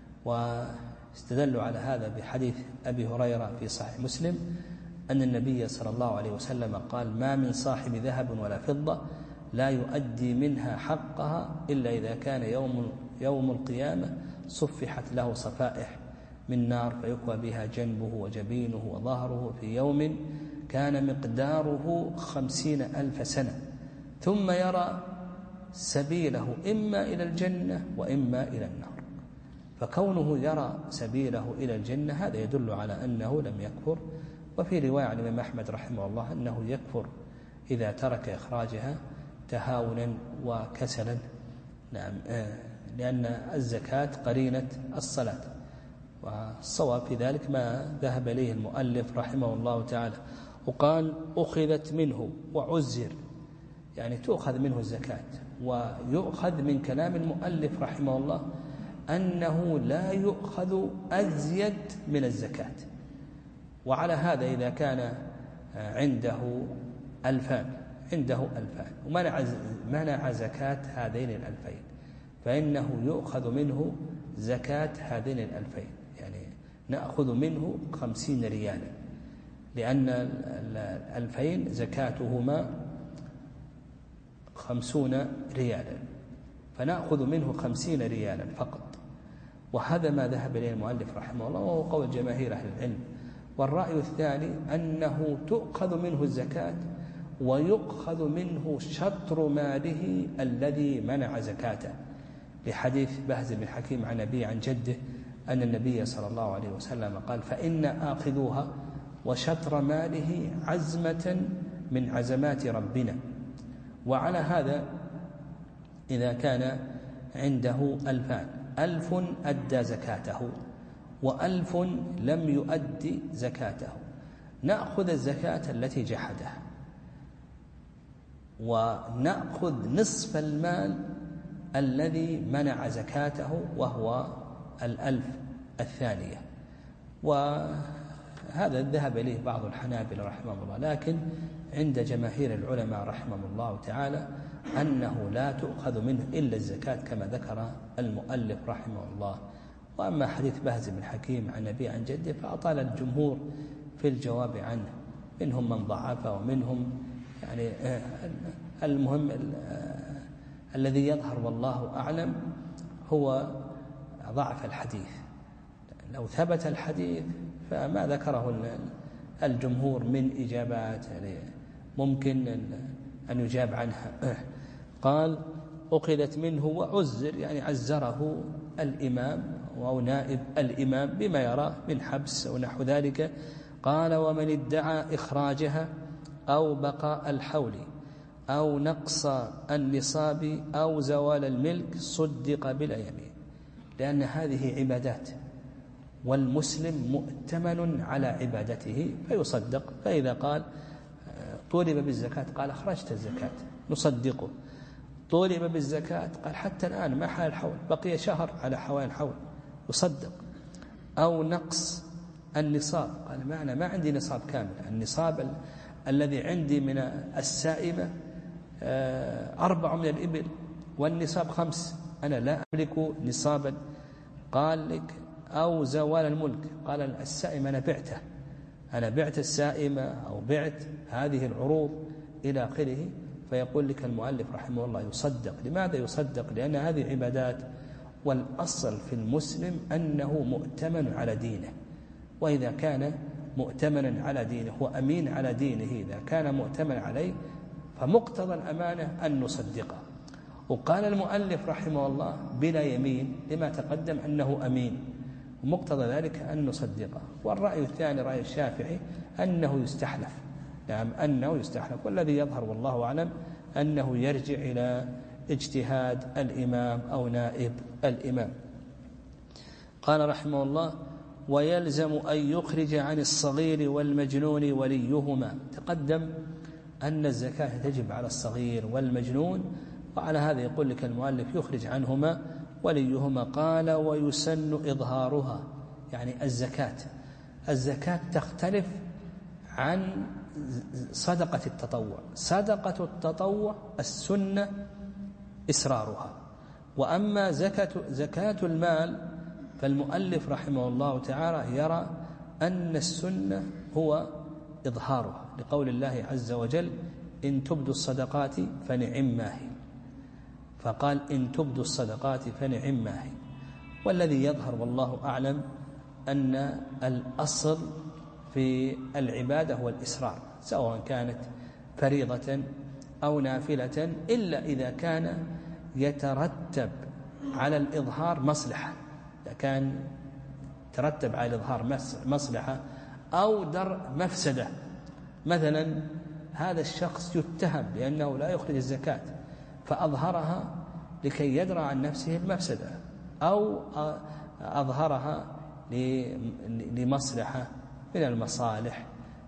واستدلوا على هذا بحديث أبي هريرة في صحيح مسلم أن النبي صلى الله عليه وسلم قال: ما من صاحب ذهب ولا فضة لا يؤدي منها حقها إلا إذا كان يوم, يوم القيامة صفحت له صفائح من نار فيكوى بها جنبه وجبينه وظهره في يوم كان مقداره خمسين ألف سنة، ثم يرى سبيله إما إلى الجنة وإما إلى النار. فكونه يرى سبيله إلى الجنة هذا يدل على أنه لم يكفر. وفي رواية عن الإمام أحمد رحمه الله أنه يكفر إذا ترك إخراجها تهاونا وكسلا. نعم، لأن الزكاة قرينة الصلاة، والصواب في ذلك ما ذهب إليه المؤلف رحمه الله تعالى. وقال: أخذت منه وعزر، يعني تؤخذ منه الزكاة. ويؤخذ من كلام المؤلف رحمه الله أنه لا يؤخذ أزيد من الزكاة. وعلى هذا إذا كان عنده ألفان عنده ألفان ومنع منع زكاة هذين الألفين، فإنه يؤخذ منه زكاة هذين الألفين، يعني نأخذ منه خمسين ريالا، لأن الألفين زكاتهما خمسون ريالا، فنأخذ منه خمسين ريالا فقط. وهذا ما ذهب إليه المؤلف رحمه الله، وهو قول جماهير أهل العلم. والرأي الثاني أنه تؤخذ منه الزكاة ويؤخذ منه شطر ماله الذي منع زكاته، لحديث بهز بن حكيم عن أبيه عن جده أن النبي صلى الله عليه وسلم قال: فإن آخذوها وشطر ماله عزمة من عزمات ربنا. وعلى هذا إذا كان عنده ألفان، ألف أدى زكاته وألف لم يؤدي زكاته، نأخذ الزكاة التي جحدها ونأخذ نصف المال الذي منع زكاته وهو الألف الثانية. وهذا ذهب إليه بعض الحنابلة رحمه الله، لكن عند جماهير العلماء رحمه الله تعالى أنه لا تؤخذ منه إلا الزكاة كما ذكر المؤلف رحمه الله. وأما حديث بهز بن حكيم عن أبيه عن جده فأطال الجمهور في الجواب عنه، منهم من ضعف ومنهم يعني المهم الذي يظهر والله أعلم هو ضعف الحديث. لو ثبت الحديث فما ذكره الجمهور من إجابات يعني ممكن أن يجاب عنها. قال: أخذت منه وعزر، يعني عزره الإمام أو نائب الإمام بما يرى من حبس أو نحو ذلك. قال: ومن ادعى إخراجها أو بقاء الحول أو نقص النصاب أو زوال الملك صدق بلا يمين، لأن هذه عبادات والمسلم مؤتمن على عبادته فيصدق. فإذا قال طولب بالزكاة قال أخرجت الزكاة نصدقه، طولب بالزكاة قال حتى الآن ما حال الحول بقي شهر على حوالي الحول يصدق. أو نقص النصاب قال ما أنا ما عندي نصاب كامل، النصاب ال... الذي عندي من السائمة أربع من الإبل والنصاب خمس، أنا لا أملك نصابا. قال لك أو زوال الملك، قال السائمة أنا بعته، أنا بعت السائمة أو بعت هذه العروض إلى آخره. فيقول لك المؤلف رحمه الله يصدق. لماذا يصدق؟ لأن هذه عبادات، والأصل في المسلم أنه مؤتمن على دينه، وإذا كان مؤتمنا على دينه وأمين على دينه إذا كان مؤتمن عليه فمقتضى الأمانة أن نصدقه. وقال المؤلف رحمه الله بلا يمين لما تقدم أنه أمين، ومقتضى ذلك أن نصدقه. والرأي الثاني رأي الشافعي أنه يستحلف، نعم أنه يستحلف، والذي يظهر والله أعلم أنه يرجع إلى اجتهاد الإمام أو نائب الإمام. قال رحمه الله: ويلزم أن يخرج عن الصغير والمجنون وليهما. تقدم أن الزكاة تجب على الصغير والمجنون، وعلى هذا يقول لك المؤلف يخرج عنهما وليهما. قال: ويسن إظهارها، يعني الزكاة الزكاة تختلف عن صدقة التطوع. صدقة التطوع السنة إسرارها، وأما زكاة زكاة المال فالمؤلف رحمه الله تعالى يرى أن السنة هو إظهارها، لقول الله عز وجل: إن تبدوا الصدقات فنعم ما هي. فقال: إن تبدوا الصدقات فنعم ما هي. والذي يظهر والله أعلم أن الأصل في العبادة هو الإسرار، سواء كانت فريضة أو نافلة، إلا إذا كان يترتب على الإظهار مصلحة. إذا كان ترتب على الإظهار مصلحة أو درء مفسدة، مثلا هذا الشخص يتهم بأنه لا يخرج الزكاة فأظهرها لكي يدرى عن نفسه المفسدة، أو أظهرها لمصلحة من المصالح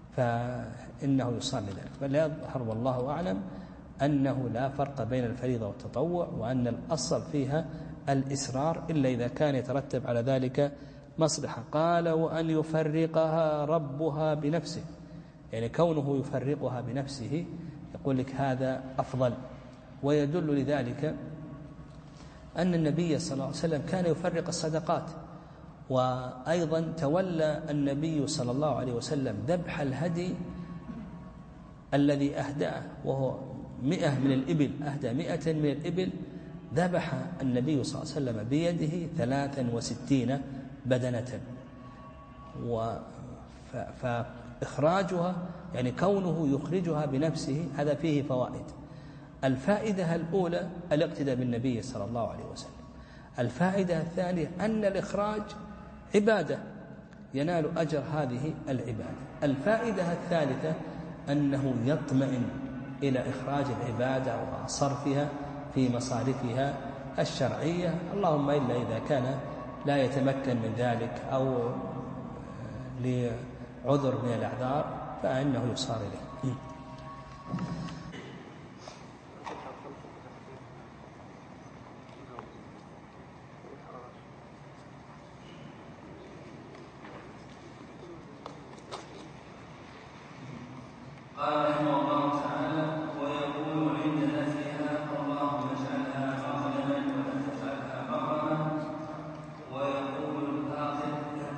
فإنه يصار لذلك. فلا يظهر والله أعلم أنه لا فرق بين الفريضة والتطوع، وأن الأصل فيها الإسرار إلا إذا كان يترتب على ذلك مصلحة. قال: وأن يفرقها ربها بنفسه، يعني كونه يفرقها بنفسه يقول لك هذا أفضل. ويدل لذلك أن النبي صلى الله عليه وسلم كان يفرق الصدقات، وأيضا تولى النبي صلى الله عليه وسلم ذبح الهدي الذي أهداه، وهو مئة من الإبل، أهدى مئة من الإبل، ذبح النبي صلى الله عليه وسلم بيده ثلاثا وستين بدنة. فإخراجها يعني كونه يخرجها بنفسه هذا فيه فوائد. الفائدة الأولى الاقتداء بالنبي صلى الله عليه وسلم. الفائدة الثانية أن الإخراج عبادة ينال أجر هذه العبادة. الفائدة الثالثة أنه يطمئن إلى إخراج العبادة وصرفها في مصارفها الشرعية، اللهم إلا إذا كان لا يتمكن من ذلك أو لعذر من الأعذار فإنه يصار إليه. قال رحمه الله تعالى: ويقول عند نفيها اللهم اجعلها مغنما ولا تجعلها مغرما. ويقول الآخر: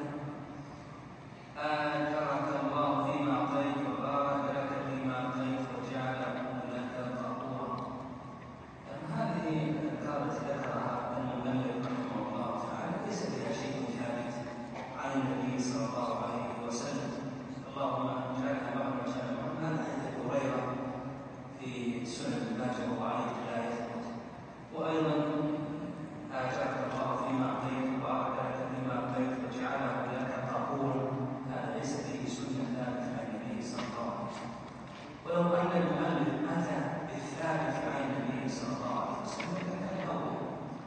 آجرك الله فيما أعطيت وبارك لك فيما أعطيت وجعله لك قبورا. هذه الأذكار التي ذكرها المؤلف رحمه الله تعالى ليس بها شيء ثابت عن النبي صلى الله عليه وسلم. اللهم اجعلها مغرما هذا حديث هريرة في سنن ابن ماجه وعليه لا يثبت. وأيضا آجرك الله فيما أعطيت وبارك لك فيما أعطيت وجعله لك قبورا، هذا ليس فيه سنة ثابتة عن النبي صلى الله عليه وسلم. ولو أن المؤلف أتى بالثابت عن النبي صلى الله عليه وسلم لكان أولى.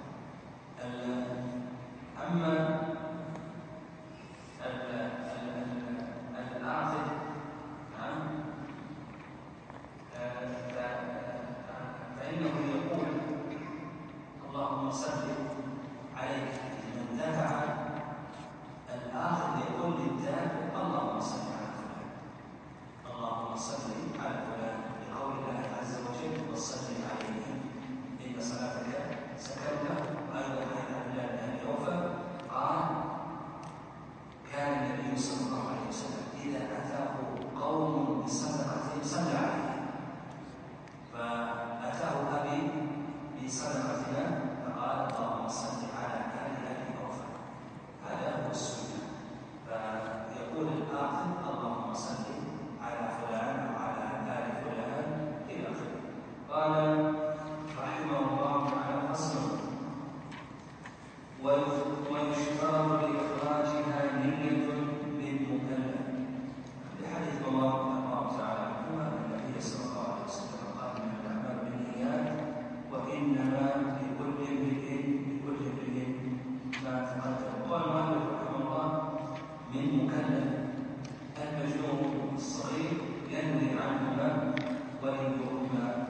أما الآخر فإنه يقول اللهم صل عليك. من دفع الآخر يقول للدافع اللهم صل على فلان، اللهم صل على فلان، لقول الله عز وجل وصل عليه إن صلاتك سكن له. أيضا عن عبد الله بن أبي أوفى قال: كان النبي صلى الله عليه وسلم إذا أتاه قوم بصدقة صلى عليه، فأتاه أبي بصدقتنا فقال اللهم صل على آل أبي أوفى. هذا هو السنة. فيقول الآخر اللهم صل على فلان وعلى آل فلان إلى آخره. قال رحمه الله تعالى: فصل: ويشترط لإخراجها نية للمكلف. بحديث عمر رضي الله تعالى عنهما أن النبي صلى الله عليه وسلم قال: إنما الأعمال بالنيات وإنما لكل امرئ لكل امرئ ما تقدم. قال المؤلف رحمه الله: من مكلف المجنون الصغير ينوي عنهما وليهما.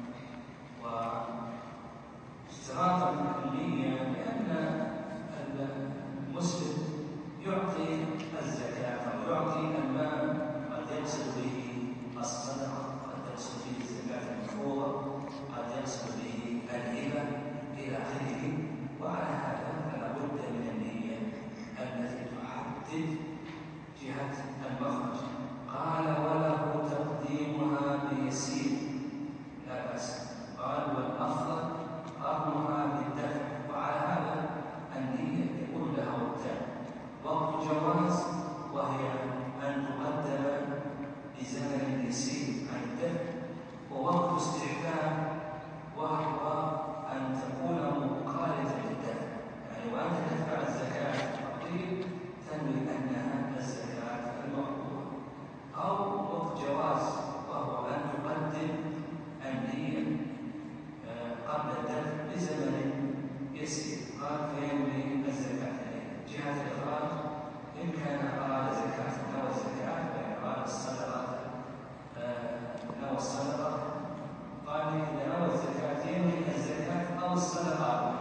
واشتراط النية لأن المسلم يعطي الزكاة أو يعطي المال قد يقصد به الصدقة، قد يقصد به الزكاة المفروضة، قد يقصد به الهبة إلى آخره. وعلى هذا فلا بد من النية التي تحدد جهة المخرج. قال: وله تقديمها بيسير لا بأس. قال: والأفضل قرنها بالدفع. وعلى هذا النية يكون لها وقتان: وقت جواز وهي أن تقدم بزمن يسير عن الدفع، ووقت استحباب وهو أن تكون مقارنة للدفع. يعني وأنت تدفع الزكاة التقدير تنوي أنها الزكاة المفروضة. أو وقت جواز وهو أن تقدم النية قبل الدفع بزمن يسير. قال: فينوي الزكاة جهة الإخراج إن كان أراد زكاة نوى الزكاة، وإن أراد الصدقة نوى الصدقة. قال: إذا نوى الزكاة ينوي الزكاة أو الصدقة.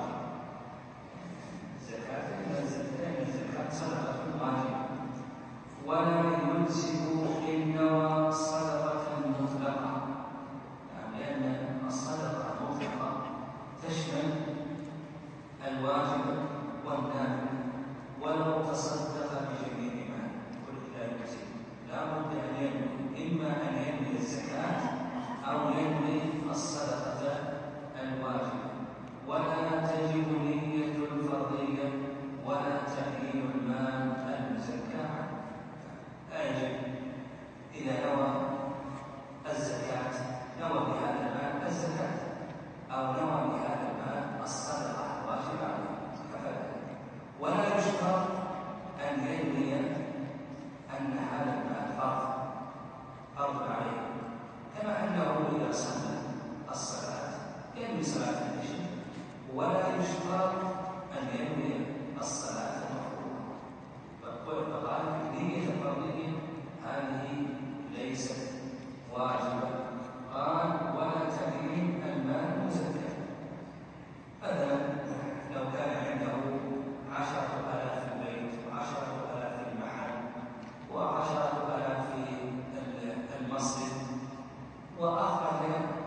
الزكاة إن الزكاة صدقة واجبة، ولا يلزم إن نوى صدقة مطلقة، لأن الصدقة المطلقة تشمل الواجب والنافل. ولو تصدق بجميع ماله كل لا يجزي، لا بد أن ينوي إما أن ينوي الزكاة أو وأخرج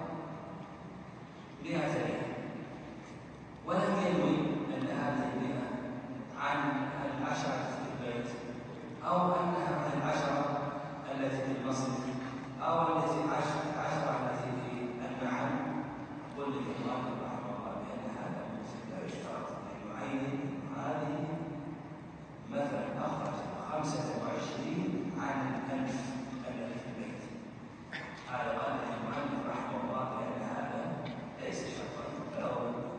مئة ريال ولم ينوي أن هذه المئة عن العشرة في البيت أو أنها عن العشرة التي في المصرف أو التي العشرة التي في المحل. قل لي الله رحمه الله بأن هذا لا يشترط أن يعين هذه مثلا أخرج خمسة وعشرين عن الألف الذي في البيت. هذا قال المؤلف رحمه الله بأن هذا ليس شرطا، فلو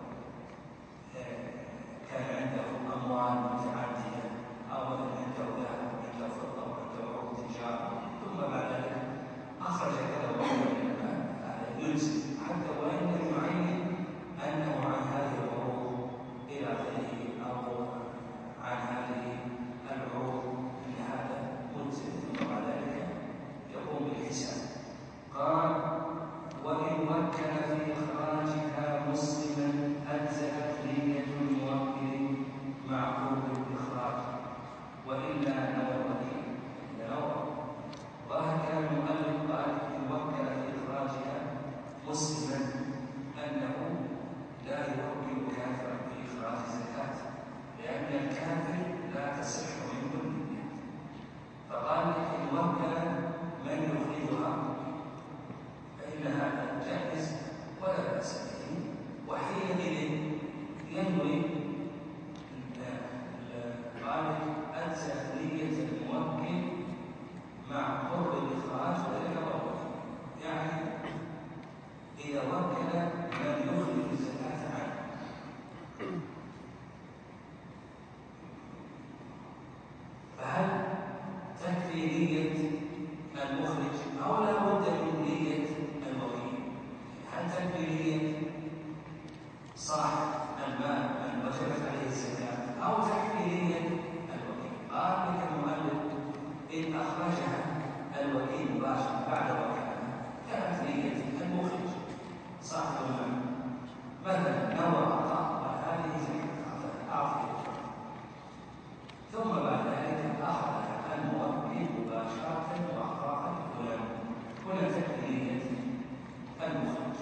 كان عنده أموال متعددة أو عنده ذهب عنده فضة وعنده عروض تجارة ثم بعد ذلك أخرج كذا وكذا من المال، هذا يجزي حتى وإن لم يعين أنه عن هذه العروض إلى آخره أو عن هذه العروض أن هذا مجزي، ثم بعد ذلك يقوم بالحساب. قال: وإن وكل في إخراجها مسلما أجزأت نية الموكل معقول الإخراج وإلا نوى الوكيل نوى. وهكذا المؤلف قال: إن وكل في إخراجها مسلما أنه لا يوكل كافرا في إخراج الزكاة لأن الكافر لا تصح منه النية، فقال: إن وكل من يخرجها فإن هذا جائز ولا بأس به، وحينئذ ينوي الغالب أجزأت نية الموكل مع قرب الإخراج وإلا وكل. يعني إذا وكل من يخرج الزكاة عنه فهل تكفي نية المخرج أو لا بد من نية الوكيل؟ هل تكفي نية صاحب المال أن وجبت عليه الزكاة أو تكفي نية الوكيل؟ قال لك المؤلف: إن أخرجها الوكيل مباشرة بعد وكالة كانت نية المخرج صاحب المال مثلا نوى أعطاء وهذه زكاة أعطيه، ثم بعد ذلك أخرج الموكل مباشرة وأعطاها لفلان، هنا تكفي نية المخرج.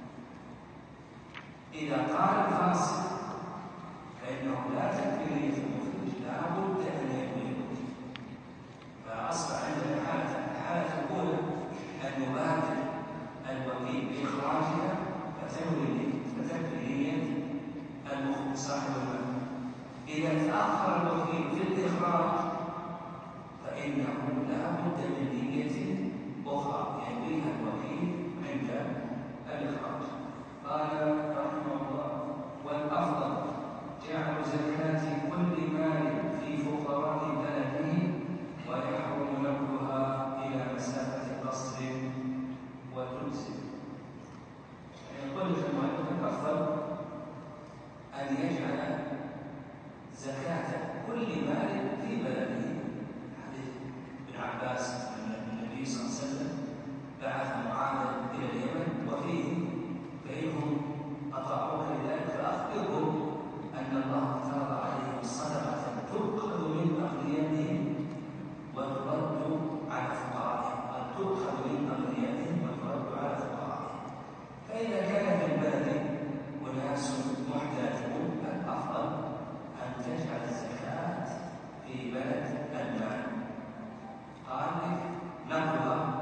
إذا قال الفاصل فإنه لا تكفي نية المخرج، لا بد أن ينوي الوكيل. فأصبح عندنا حالة الحالة الأولى أن يبادر الوكيل بإخراجها فتنوي فتكفي نية المخرج صاحب المال. إذا تأخر الوكيل في الإخراج فإنه لا بد من نية أخرى ينويها الوكيل عند الإخراج. قال رحمه الله: والأفضل جعل زكاة كل مال في فقراء بلده ويحرم نقلها إلى مسافة قصر وتجزي. يقول المؤلف: الأفضل أن يجعل زكاة كل مال في بلده. حديث ابن عباس أن النبي صلى الله عليه وسلم بعث معاذا إلى اليمن وفيه: فإنهم أطاعوك لذلك فأخبرهم أن الله افترض عليهم صدقة تؤخذ من أغنيائهم وترد على فقرائهم، أن تؤخذ من أغنيائهم وترد على فقرائهم. فإذا كان في البلد أناس محتاجون الأفضل أن تجعل الزكاة في بلد المال. قال لك: نقلها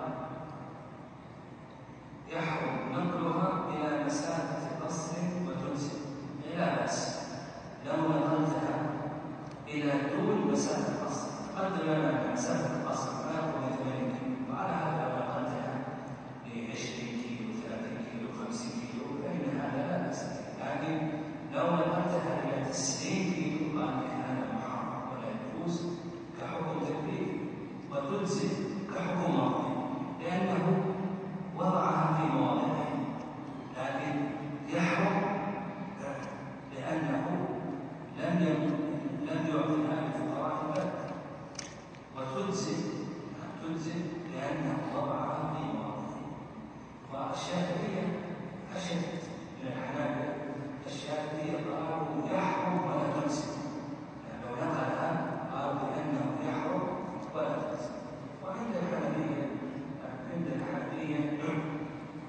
يحرم نقلها إلى مسافة قصر وتجزي، لا بأس لو نقلتها إلى دون مسافة قصر. قدر لنا مسافة قصر ما يكون ثمانين كيلو، وعلى هذا لو نقلتها ل عشرين كيلو ثلاثين كيلو خمسين كيلو فإن هذا لا بأس به، لكن لو نقلتها إلى تسعين كيلو قال لك هذا محرم ولا يجوز كحكم تكليف، وتجزي كحكم مرضي لأنه وضعها في مواضعه، لكن يحرم لأنه لم لم يعطيها للفقراء البلد، وتجزي تجزي لأنه وضعها في مواضعه. والشافعية أشد من الحنابلة، الشافعية قالوا يحرم ولا تجزي، لو نقلها قالوا بأنه يحرم ولا تجزي. وعند الحنابلة عند الحنابلة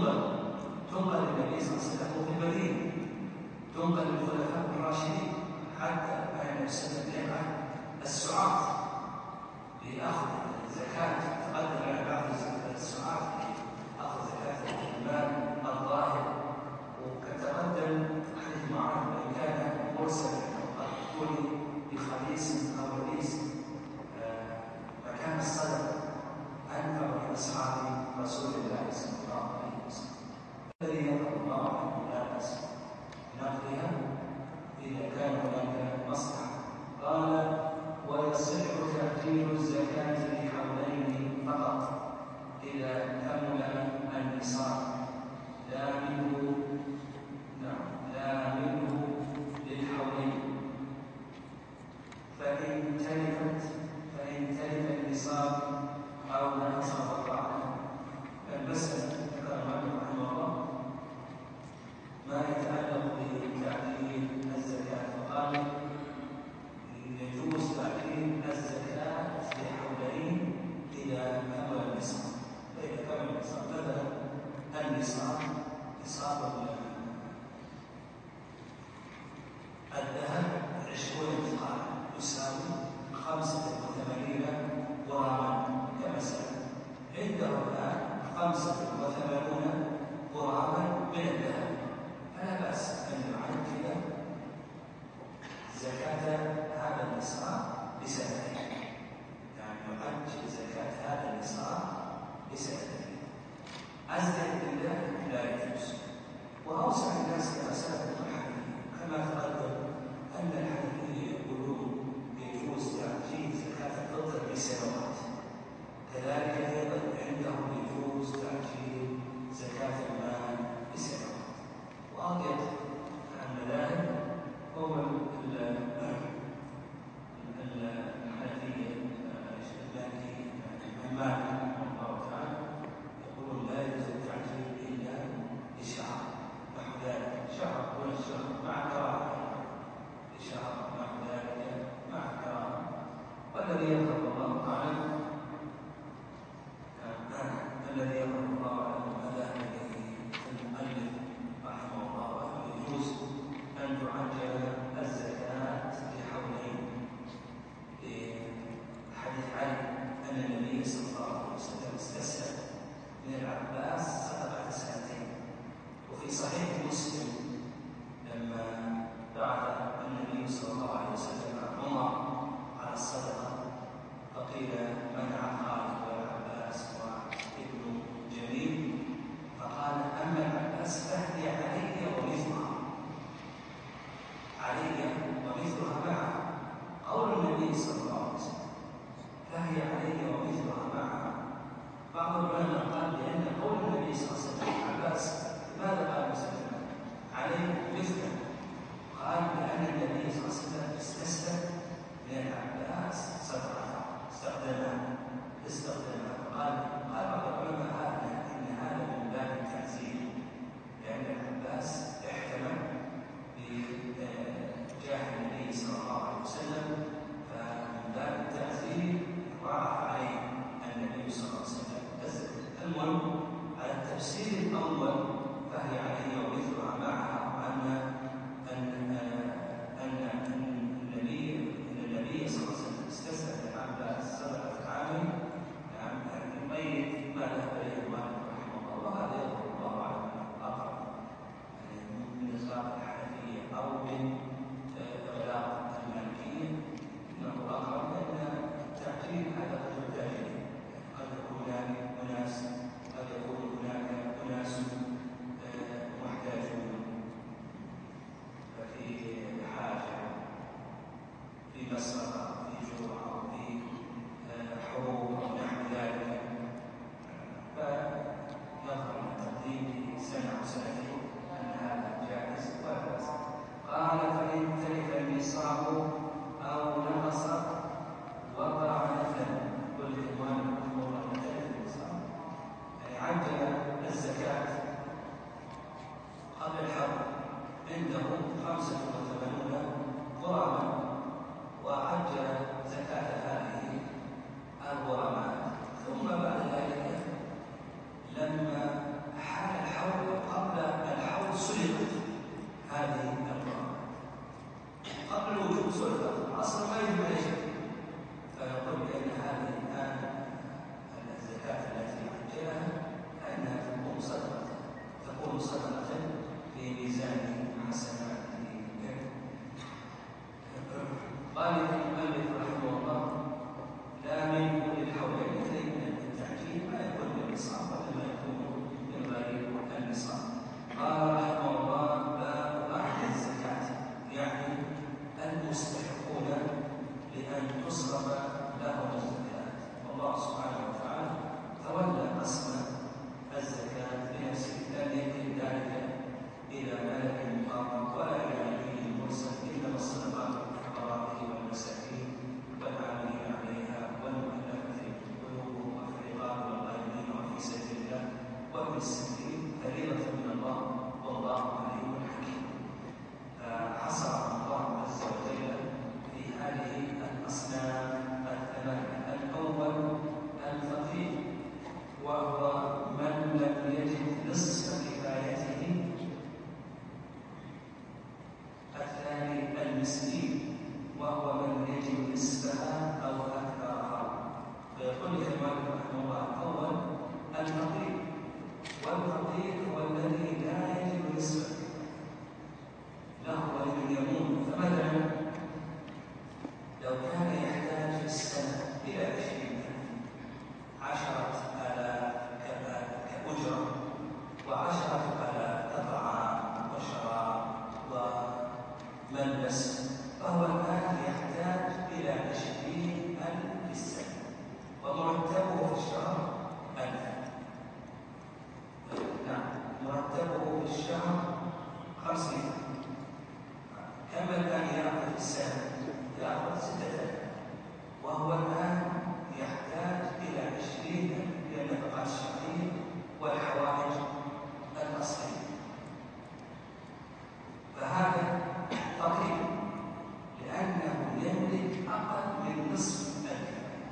تنقل تنقل النبي صلى الله عليه وسلم في المدينة، تنقل للخلفاء الراشدين حتى بين السنتين السعاة لأخذ الزكاة. تقدم على بعض السعاة لأخذ زكاة المال الظاهر، وكتقدم حديث معاذ وإن كان مرسلا أو قد بخميس أو رئيس مكان الصدقة أنفع لأصحاب رسول الله صلى الله عليه وسلم الذي يقول الله عنه لا بأس نقلها إذا كان هناك مصلحة. قال ويصح تأجيل الزكاة لحولين فقط إذا كمل النصاب لا منه لا منه للحولين، فإن تلفت فإن تلف النصاب أو نقص فقط. المسألة ذكر المؤلف رحمه الله ما يتعلق بتعجيل الزكاة، فقال يجوز تعجيل الزكاة لحولين إذا كمل النصاب. فإذا كمل النصاب مثلا النصاب نصاب الذهب عشرون مثقال يساوي خمسة وثمانين غراما كمثلا، عنده الآن خمسة وثمانون غراما من الذهب، فلا بأس أن يعجل زكاة هذا النصاب بسنتين، يعني يعجل زكاة هذا النصاب بسنتين. أزيد من ذلك لا يجوز. وأوسع الناس إلى مسألة الحنفية كما تقدم أن الحنفية يقولون يجوز تعجيل زكاة الفطر بسنوات، كذلك أيضا عندهم يجوز تعجيل زكاة المال بسنوات. وأضيق المذاهب هو الحنفية المالكي المالكي رحمه الله تعالى يقولون لا يجوز التعجيل إلا بشهر نحو ذلك، شهر دون الشهر مع كراهة، بشهر نحو ذلك مع كراهة. والذي يظهر الله أعلم الذي يظهر الله أعلم مذهب المؤلف رحمه الله أنه يجوز أن تعجل الزكاة لحولين، لحديث علي أن النبي صلى الله عليه وسلم استسلم من العباس صدقة سنتين. وفي صحيح مسلم لما بعث النبي صلى الله عليه وسلم عمر على الصدقة فقيل منع خالد والعباس وابن جميل، فقال أما العباس فهي علي ومثلها علي ومثلها معها. قول النبي صلى الله عليه وسلم فهي علي ومثلها معها، بعض العلماء قال بأن قول النبي صلى الله عليه وسلم العباس لماذا قال مسلم عليه مثله؟ قال لأن النبي صلى الله عليه وسلم استسلم من العباس صدقة استخدمها استخدمها فقال قال بعض العلماء هذا إن هذا من باب التعزير، لأن العباس احتمل بجاه النبي صلى الله عليه وسلم، فمن باب التعزير راح عليه النبي صلى الله عليه وسلم الزكاة. المهم على التفسير الأول فهي عليه ومثلها معها، وأن أن أن النبي أن النبي صلى الله عليه وسلم استسلم للعباس صدقة عامل نعم يقيد ما ذهب إليه المؤلف رحمه الله، وهذا يظهر الله أعلم أقرب من إطلاق الحنفية أو من إغلاق المالكية، إنه أقرب لأن التعجيل هذا قد يحتاج قد يكون هناك أناس قد يكون هناك أناس محتاجون. الشهر خمسمائة. كم كان يأخذ في السنة؟ يأخذ ستة آلاف، وهو الآن يحتاج إلى عشرين للنفقات الشهرية والحوائج الأصلية. فهذا تقريبا لأنه يملك أقل من نصف الكفاية.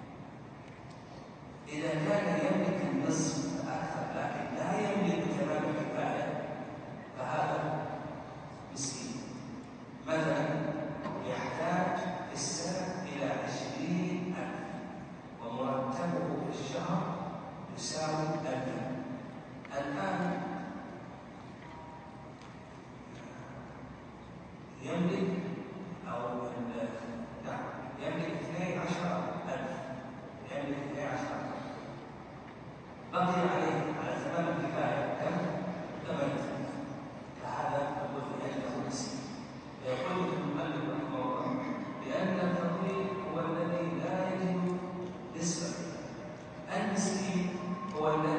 إذا كان يملك النصف أكثر لكن لا يملك تمام الكفاية فهذا مسكين. مثلا يحتاج في السنة إلى عشرين ألف ومرتبه في الشهر يساوي ألفا. الآن يملك أو نعم يملك اثني عشر ألف، يملك اثني عشر ألف، بقي عليه على تمام الكفاية كم؟ ثمانية آلاف. فهذا نقول بأنه مسكين. يقول المؤلف رحمه الله بأن الفقير هو الذي لا يجد نسبة. المسكين هو الذي